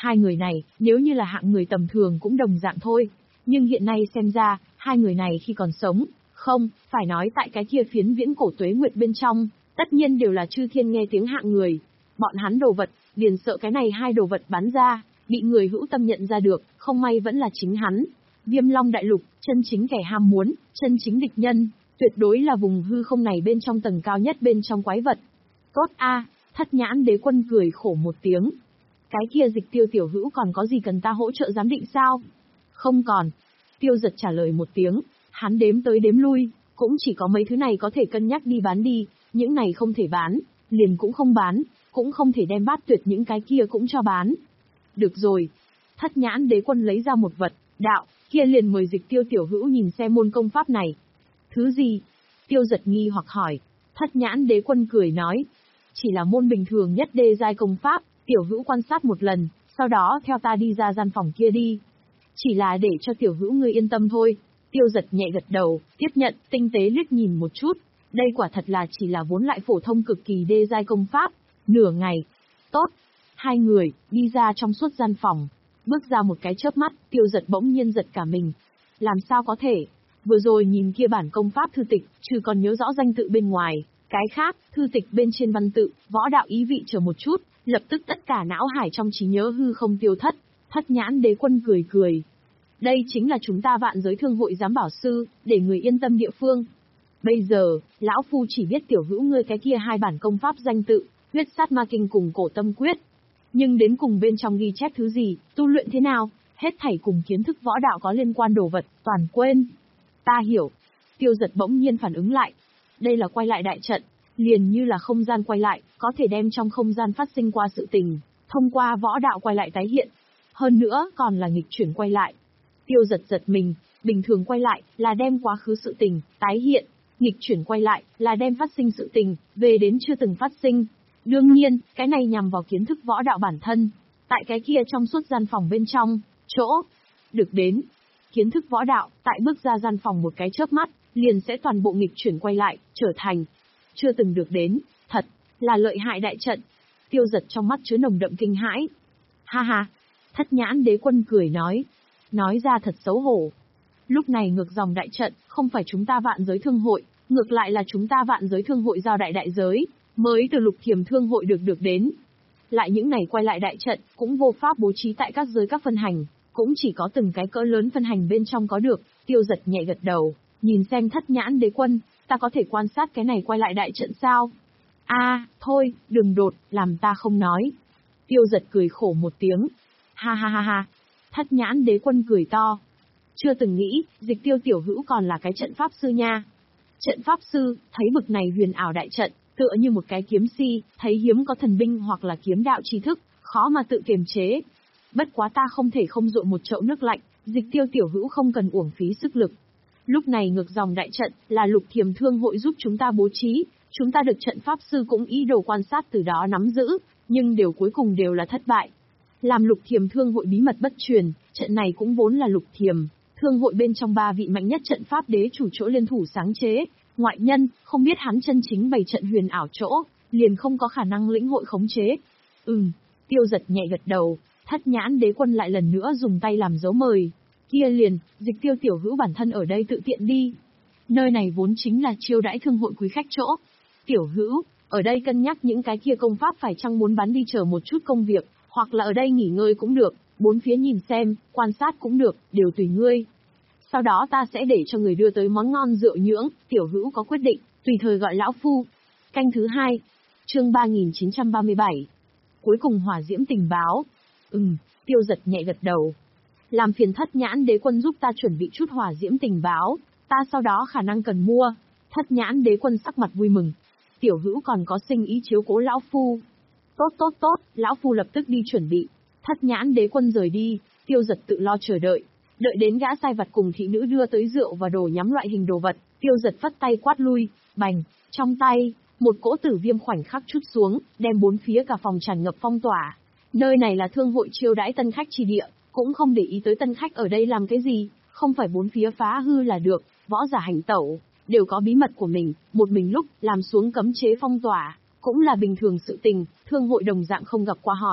[SPEAKER 1] Hai người này, nếu như là hạng người tầm thường cũng đồng dạng thôi. Nhưng hiện nay xem ra, hai người này khi còn sống, không, phải nói tại cái kia phiến viễn cổ tuế nguyệt bên trong, tất nhiên đều là chư thiên nghe tiếng hạng người. Bọn hắn đồ vật, liền sợ cái này hai đồ vật bắn ra, bị người hữu tâm nhận ra được, không may vẫn là chính hắn. Viêm Long Đại Lục, chân chính kẻ ham muốn, chân chính địch nhân, tuyệt đối là vùng hư không này bên trong tầng cao nhất bên trong quái vật. Tốt a, Thất Nhãn Đế Quân cười khổ một tiếng. Cái kia Dịch Tiêu tiểu hữu còn có gì cần ta hỗ trợ giám định sao? Không còn. Tiêu Giật trả lời một tiếng, hắn đếm tới đếm lui, cũng chỉ có mấy thứ này có thể cân nhắc đi bán đi, những này không thể bán, liền cũng không bán, cũng không thể đem bát tuyệt những cái kia cũng cho bán. Được rồi. Thất Nhãn Đế Quân lấy ra một vật, đạo, kia liền mời Dịch Tiêu tiểu hữu nhìn xem môn công pháp này. Thứ gì? Tiêu Giật nghi hoặc hỏi. Thất Nhãn Đế Quân cười nói, chỉ là môn bình thường nhất đê giai công pháp, tiểu hữu quan sát một lần, sau đó theo ta đi ra gian phòng kia đi. Chỉ là để cho tiểu hữu ngươi yên tâm thôi. Tiêu Giật nhẹ gật đầu, tiếp nhận, tinh tế liếc nhìn một chút. Đây quả thật là chỉ là vốn lại phổ thông cực kỳ đê giai công pháp. Nửa ngày. Tốt. Hai người, đi ra trong suốt gian phòng. Bước ra một cái chớp mắt, Tiêu Giật bỗng nhiên giật cả mình. Làm sao có thể? Vừa rồi nhìn kia bản công pháp thư tịch, trừ còn nhớ rõ danh tự bên ngoài. Cái khác, thư tịch bên trên văn tự, võ đạo ý vị chờ một chút, lập tức tất cả não hải trong trí nhớ hư không tiêu thất. Thất Nhãn Đế Quân cười cười. Đây chính là chúng ta Vạn Giới Thương Hội giám bảo sư, để người yên tâm địa phương. Bây giờ, lão phu chỉ biết tiểu hữu ngươi cái kia hai bản công pháp danh tự, Huyết Sát Ma Kinh cùng Cổ Tâm Quyết. Nhưng đến cùng bên trong ghi chép thứ gì, tu luyện thế nào, hết thảy cùng kiến thức võ đạo có liên quan đồ vật, toàn quên. Ta hiểu. Tiêu Giật bỗng nhiên phản ứng lại. Đây là quay lại đại trận, liền như là không gian quay lại, có thể đem trong không gian phát sinh qua sự tình, thông qua võ đạo quay lại tái hiện. Hơn nữa, còn là nghịch chuyển quay lại. Tiêu Giật giật mình, bình thường quay lại, là đem quá khứ sự tình, tái hiện. Nghịch chuyển quay lại, là đem phát sinh sự tình, về đến chưa từng phát sinh. Đương nhiên, cái này nhằm vào kiến thức võ đạo bản thân. Tại cái kia trong suốt gian phòng bên trong, chỗ, được đến. Kiến thức võ đạo, tại bước ra gian phòng một cái chớp mắt, liền sẽ toàn bộ nghịch chuyển quay lại, trở thành. Chưa từng được đến, thật, là lợi hại đại trận. Tiêu Giật trong mắt chứa nồng đậm kinh hãi. Ha ha, Thất Nhãn Đế Quân cười nói. Nói ra thật xấu hổ. Lúc này ngược dòng đại trận, không phải chúng ta Vạn Giới Thương Hội, ngược lại là chúng ta Vạn Giới Thương Hội giao đại đại giới, mới từ Lục Thiềm Thương Hội được được đến. Lại những này quay lại đại trận, cũng vô pháp bố trí tại các giới các phân hành, cũng chỉ có từng cái cỡ lớn phân hành bên trong có được. Tiêu Giật nhẹ gật đầu, nhìn xem Thất Nhãn Đế Quân, ta có thể quan sát cái này quay lại đại trận sao? A, à, thôi, đừng đột, làm ta không nói. Tiêu Giật cười khổ một tiếng. Ha ha ha ha. Thất Nhãn Đế Quân cười to. Chưa từng nghĩ, Dịch Tiêu tiểu hữu còn là cái trận pháp sư nha. Trận pháp sư, thấy bực này huyền ảo đại trận, tựa như một cái kiếm si, thấy hiếm có thần binh hoặc là kiếm đạo tri thức, khó mà tự kiềm chế. Bất quá ta không thể không dội một chậu nước lạnh, Dịch Tiêu tiểu hữu không cần uổng phí sức lực. Lúc này ngược dòng đại trận, là Lục Thiềm Thương Hội giúp chúng ta bố trí, chúng ta được trận pháp sư cũng ý đồ quan sát từ đó nắm giữ, nhưng đều cuối cùng đều là thất bại. Làm Lục Thiềm Thương Hội bí mật bất truyền, trận này cũng vốn là Lục Thiềm Thương Hội bên trong ba vị mạnh nhất trận pháp đế chủ chỗ liên thủ sáng chế, ngoại nhân, không biết hắn chân chính bày trận huyền ảo chỗ, liền không có khả năng lĩnh hội khống chế. Ừm, Tiêu Giật nhẹ gật đầu, Thất Nhãn Đế Quân lại lần nữa dùng tay làm dấu mời. Kia liền, Dịch Tiêu tiểu hữu bản thân ở đây tự tiện đi. Nơi này vốn chính là chiêu đãi thương hội quý khách chỗ. Tiểu hữu, ở đây cân nhắc những cái kia công pháp phải chăng muốn bán đi chờ một chút công việc, hoặc là ở đây nghỉ ngơi cũng được, bốn phía nhìn xem, quan sát cũng được, đều tùy ngươi. Sau đó ta sẽ để cho người đưa tới món ngon rượu nhưỡng, tiểu hữu có quyết định, tùy thời gọi lão phu. Canh thứ hai, chương ba nghìn chín trăm ba mươi bảy. Cuối cùng hỏa diễm tình báo. Ừm, Tiêu Giật nhẹ gật đầu. Làm phiền Thất Nhãn Đế Quân giúp ta chuẩn bị chút hỏa diễm tình báo, ta sau đó khả năng cần mua. Thất Nhãn Đế Quân sắc mặt vui mừng. Tiểu hữu còn có sinh ý chiếu cố lão phu. Tốt tốt tốt, lão phu lập tức đi chuẩn bị. Thất Nhãn Đế Quân rời đi, Tiêu Giật tự lo chờ đợi. Đợi đến gã sai vặt cùng thị nữ đưa tới rượu và đồ nhắm loại hình đồ vật, Tiêu Giật phất tay quát lui, bành, trong tay, một cỗ tử viêm khoảnh khắc trút xuống, đem bốn phía cả phòng tràn ngập phong tỏa. Nơi này là thương hội chiêu đãi tân khách chi địa, cũng không để ý tới tân khách ở đây làm cái gì, không phải bốn phía phá hư là được, võ giả hành tẩu, đều có bí mật của mình, một mình lúc, làm xuống cấm chế phong tỏa, cũng là bình thường sự tình, thương hội đồng dạng không gặp qua hỏi.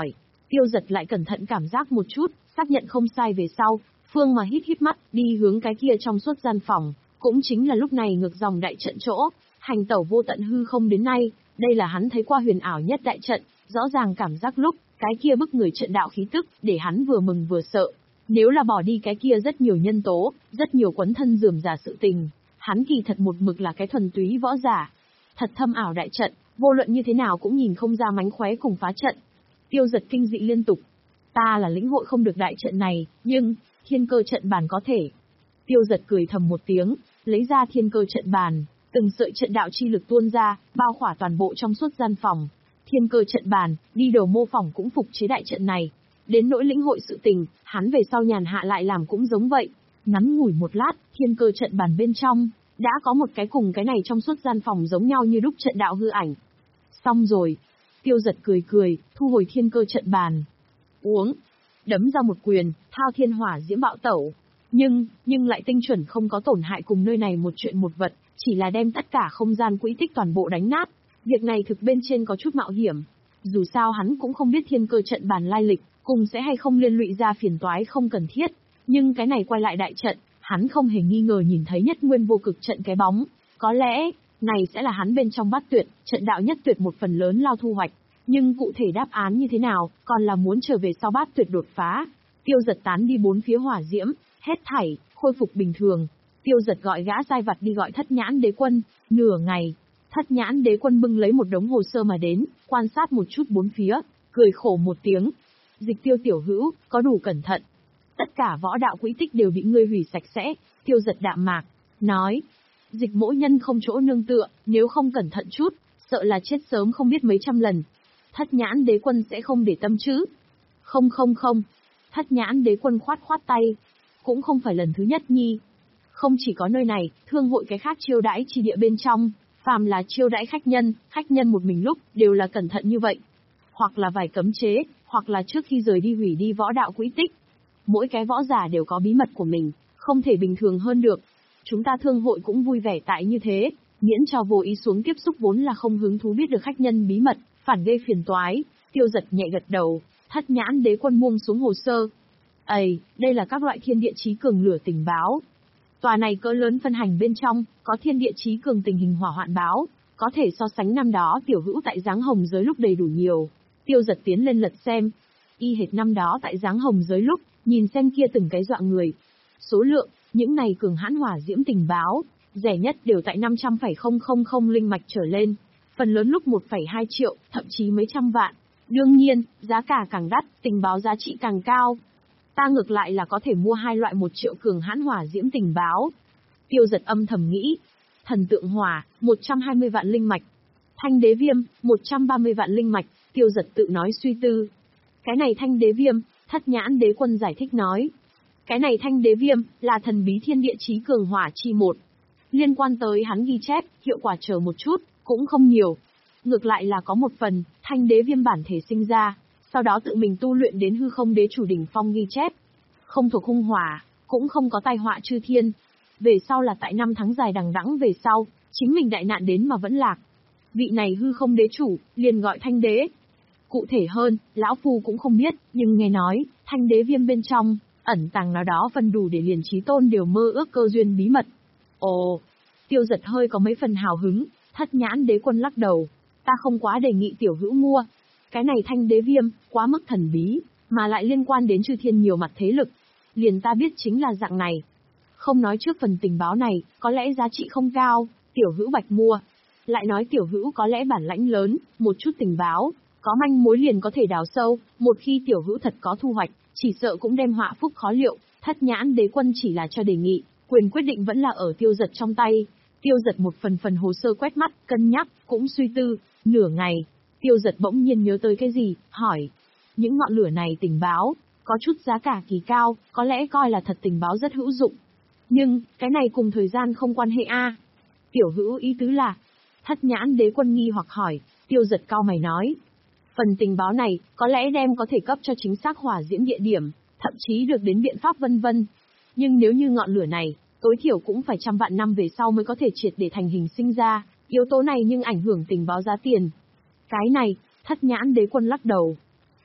[SPEAKER 1] Tiêu Giật lại cẩn thận cảm giác một chút, xác nhận không sai về sau, Phương mà hít hít mắt, đi hướng cái kia trong suốt gian phòng, cũng chính là lúc này ngược dòng đại trận chỗ, hành tẩu vô tận hư không đến nay, đây là hắn thấy qua huyền ảo nhất đại trận, rõ ràng cảm giác lúc, cái kia bức người trận đạo khí tức, để hắn vừa mừng vừa sợ. Nếu là bỏ đi cái kia rất nhiều nhân tố, rất nhiều quấn thân rườm rà sự tình, hắn kỳ thật một mực là cái thuần túy võ giả. Thật thâm ảo đại trận, vô luận như thế nào cũng nhìn không ra mánh khóe cùng phá trận. Tiêu Giật kinh dị liên tục. Ta là lĩnh hội không được đại trận này, nhưng, thiên cơ trận bàn có thể. Tiêu Giật cười thầm một tiếng, lấy ra thiên cơ trận bàn, từng sợi trận đạo chi lực tuôn ra, bao khỏa toàn bộ trong suốt gian phòng. Thiên cơ trận bàn, đi đầu mô phỏng cũng phục chế đại trận này. Đến nỗi lĩnh hội sự tình, hắn về sau nhàn hạ lại làm cũng giống vậy. Ngắn ngủi một lát, thiên cơ trận bàn bên trong, đã có một cái cùng cái này trong suốt gian phòng giống nhau như đúc trận đạo hư ảnh. Xong rồi. Tiêu Giật cười cười, thu hồi thiên cơ trận bàn. Uống. Đấm ra một quyền, thao thiên hỏa diễm bạo tẩu. Nhưng, nhưng lại tinh chuẩn không có tổn hại cùng nơi này một chuyện một vật, chỉ là đem tất cả không gian quỹ tích toàn bộ đánh nát. Việc này thực bên trên có chút mạo hiểm. Dù sao hắn cũng không biết thiên cơ trận bàn lai lịch, cùng sẽ hay không liên lụy ra phiền toái không cần thiết. Nhưng cái này quay lại đại trận, hắn không hề nghi ngờ nhìn thấy nhất nguyên vô cực trận cái bóng. Có lẽ, này sẽ là hắn bên trong bát tuyệt, trận đạo nhất tuyệt một phần lớn lao thu hoạch. Nhưng cụ thể đáp án như thế nào, còn là muốn trở về sau bát tuyệt đột phá. Tiêu Giật tán đi bốn phía hỏa diễm, hết thảy, khôi phục bình thường. Tiêu Giật gọi gã sai vặt đi gọi Thất Nhãn Đế Quân, nửa ngày. Thất Nhãn Đế Quân bưng lấy một đống hồ sơ mà đến, quan sát một chút bốn phía, cười khổ một tiếng. Dịch Tiêu tiểu hữu, có đủ cẩn thận. Tất cả võ đạo quỹ tích đều bị ngươi hủy sạch sẽ. Tiêu Giật đạm mạc, nói. Dịch mỗi nhân không chỗ nương tựa, nếu không cẩn thận chút, sợ là chết sớm không biết mấy trăm lần. Thất Nhãn Đế Quân sẽ không để tâm chứ? Không không không. Thất Nhãn Đế Quân khoát khoát tay. Cũng không phải lần thứ nhất nhi. Không chỉ có nơi này, thương hội cái khác chiêu đãi chi địa bên trong, phàm là chiêu đãi khách nhân, khách nhân một mình lúc, đều là cẩn thận như vậy. Hoặc là vài cấm chế, hoặc là trước khi rời đi hủy đi võ đạo quỹ tích. Mỗi cái võ giả đều có bí mật của mình, không thể bình thường hơn được. Chúng ta thương hội cũng vui vẻ tại như thế, miễn cho vô ý xuống tiếp xúc vốn là không hứng thú biết được khách nhân bí mật, phản gây phiền toái. Tiêu Giật nhẹ gật đầu, Thất Nhãn Đế Quân buông xuống hồ sơ. Ây, đây là các loại thiên địa chí cường lửa tình báo. Tòa này cỡ lớn phân hành bên trong, có thiên địa chí cường tình hình hỏa hoạn báo, có thể so sánh năm đó tiểu hữu tại Giáng Hồng giới lúc đầy đủ nhiều. Tiêu Giật tiến lên lật xem. Y hệt năm đó tại Giáng Hồng giới lúc, nhìn xem kia từng cái dọa người. Số lượng, những này cường hãn hỏa diễm tình báo, rẻ nhất đều tại năm trăm phẩy không không không linh mạch trở lên, phần lớn lúc một phẩy hai triệu, thậm chí mấy trăm vạn. Đương nhiên, giá cả càng đắt, tình báo giá trị càng cao. Ta ngược lại là có thể mua hai loại một triệu cường hãn hỏa diễm tình báo. Tiêu Giật âm thầm nghĩ. Thần tượng hỏa, một trăm hai mươi vạn linh mạch. Thanh đế viêm, một trăm ba mươi vạn linh mạch. Tiêu Giật tự nói suy tư. Cái này thanh đế viêm, Thất Nhãn Đế Quân giải thích nói. Cái này thanh đế viêm, là thần bí thiên địa chí cường hỏa chi một. Liên quan tới hắn ghi chép, hiệu quả chờ một chút, cũng không nhiều. Ngược lại là có một phần, thanh đế viêm bản thể sinh ra, sau đó tự mình tu luyện đến hư không đế chủ đỉnh phong ghi chép. Không thuộc hung hỏa, cũng không có tai họa chư thiên. Về sau là tại năm tháng dài đằng đẵng về sau, chính mình đại nạn đến mà vẫn lạc. Vị này hư không đế chủ, liền gọi thanh đế. Cụ thể hơn, lão phu cũng không biết, nhưng nghe nói, thanh đế viêm bên trong, ẩn tàng nào đó phần đủ để liền chí tôn đều mơ ước cơ duyên bí mật. Ồ, Tiêu Giật hơi có mấy phần hào hứng. Thất Nhãn Đế Quân lắc đầu. Ta không quá đề nghị tiểu hữu mua. Cái này thanh đế viêm, quá mức thần bí, mà lại liên quan đến chư thiên nhiều mặt thế lực. Liền ta biết chính là dạng này. Không nói trước phần tình báo này, có lẽ giá trị không cao, tiểu hữu bạch mua. Lại nói tiểu hữu có lẽ bản lãnh lớn, một chút tình báo, có manh mối liền có thể đào sâu, một khi tiểu hữu thật có thu hoạch, chỉ sợ cũng đem họa phúc khó liệu. Thất Nhãn Đế Quân chỉ là cho đề nghị, quyền quyết định vẫn là ở Tiêu Giật trong tay. Tiêu Giật một phần phần hồ sơ quét mắt, cân nhắc, cũng suy tư, nửa ngày. Tiêu Giật bỗng nhiên nhớ tới cái gì, hỏi. Những ngọn lửa này tình báo, có chút giá cả kỳ cao, có lẽ coi là thật tình báo rất hữu dụng. Nhưng, cái này cùng thời gian không quan hệ a. Tiểu hữu ý tứ là. Thất Nhãn Đế Quân nghi hoặc hỏi, Tiêu Giật cau mày nói. Phần tình báo này, có lẽ đem có thể cấp cho chính xác hỏa diễm địa điểm, thậm chí được đến biện pháp vân vân. Nhưng nếu như ngọn lửa này, tối thiểu cũng phải trăm vạn năm về sau mới có thể triệt để thành hình sinh ra, yếu tố này nhưng ảnh hưởng tình báo giá tiền. Cái này, Thất Nhãn Đế Quân lắc đầu.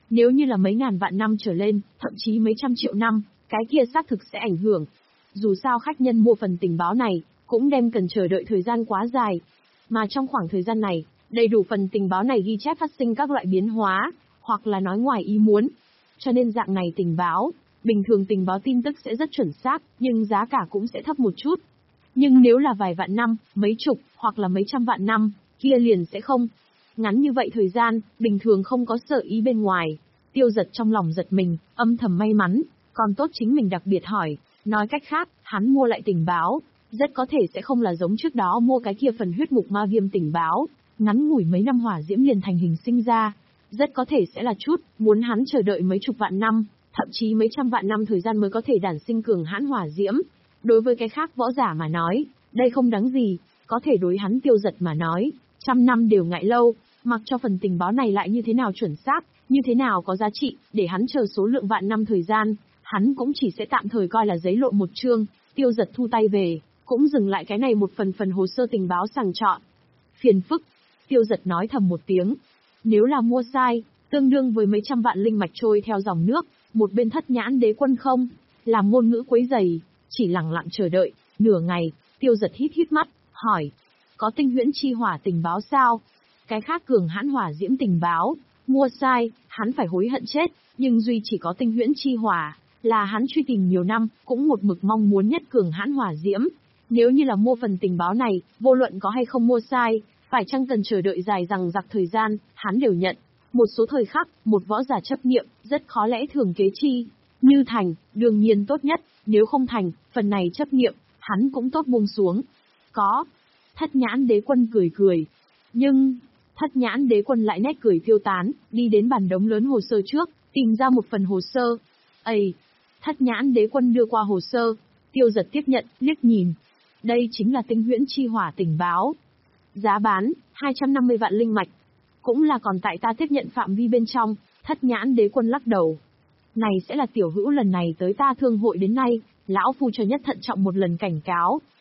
[SPEAKER 1] Nếu như là mấy ngàn vạn năm trở lên, thậm chí mấy trăm triệu năm, cái kia xác thực sẽ ảnh hưởng. Dù sao khách nhân mua phần tình báo này, cũng đem cần chờ đợi thời gian quá dài. Mà trong khoảng thời gian này, đầy đủ phần tình báo này ghi chép phát sinh các loại biến hóa, hoặc là nói ngoài ý muốn. Cho nên dạng này tình báo, bình thường tình báo tin tức sẽ rất chuẩn xác, nhưng giá cả cũng sẽ thấp một chút. Nhưng nếu là vài vạn năm, mấy chục, hoặc là mấy trăm vạn năm, kia liền sẽ không. Ngắn như vậy thời gian, bình thường không có sợ ý bên ngoài. Tiêu Giật trong lòng giật mình, âm thầm may mắn, còn tốt chính mình đặc biệt hỏi. Nói cách khác, hắn mua lại tình báo, rất có thể sẽ không là giống trước đó mua cái kia phần huyết mục ma viêm tình báo, ngắn ngủi mấy năm hỏa diễm liền thành hình sinh ra. Rất có thể sẽ là chút, muốn hắn chờ đợi mấy chục vạn năm, thậm chí mấy trăm vạn năm thời gian mới có thể đản sinh cường hãn hỏa diễm. Đối với cái khác võ giả mà nói, đây không đáng gì, có thể đối hắn Tiêu Giật mà nói, trăm năm đều ngại lâu, mặc cho phần tình báo này lại như thế nào chuẩn xác, như thế nào có giá trị, để hắn chờ số lượng vạn năm thời gian, hắn cũng chỉ sẽ tạm thời coi là giấy lộn một chương. Tiêu Giật thu tay về, cũng dừng lại cái này một phần phần hồ sơ tình báo sàng chọn. Phiền phức, Tiêu Giật nói thầm một tiếng. Nếu là mua sai, tương đương với mấy trăm vạn linh mạch trôi theo dòng nước, một bên Thất Nhãn Đế Quân không, làm ngôn ngữ quấy rầy, chỉ lặng lặng chờ đợi. Nửa ngày, Tiêu Giật hít hít mắt, hỏi, có tinh huyễn chi hỏa tình báo sao? Cái khác cường hãn hỏa diễm tình báo, mua sai, hắn phải hối hận chết, nhưng duy chỉ có tinh huyễn chi hỏa, là hắn truy tìm nhiều năm, cũng một mực mong muốn nhất cường hãn hỏa diễm. Nếu như là mua phần tình báo này, vô luận có hay không mua sai, phải chăng cần chờ đợi dài rằng giặc thời gian, hắn đều nhận. Một số thời khắc, một võ giả chấp niệm, rất khó lẽ thường kế chi. Như thành, đương nhiên tốt nhất, nếu không thành, phần này chấp niệm, hắn cũng tốt buông xuống. Có. Thất Nhãn Đế Quân cười cười. Nhưng, Thất Nhãn Đế Quân lại nét cười tiêu tán, đi đến bàn đống lớn hồ sơ trước, tìm ra một phần hồ sơ. Ây! Thất Nhãn Đế Quân đưa qua hồ sơ, Tiêu Giật tiếp nhận, liếc nhìn. Đây chính là tinh huyễn chi hỏa tình báo. Giá bán, hai trăm năm mươi vạn linh mạch. Cũng là còn tại ta tiếp nhận phạm vi bên trong. Thất Nhãn Đế Quân lắc đầu. Này sẽ là tiểu hữu lần này tới ta thương hội đến nay, lão phu cho nhất thận trọng một lần cảnh cáo,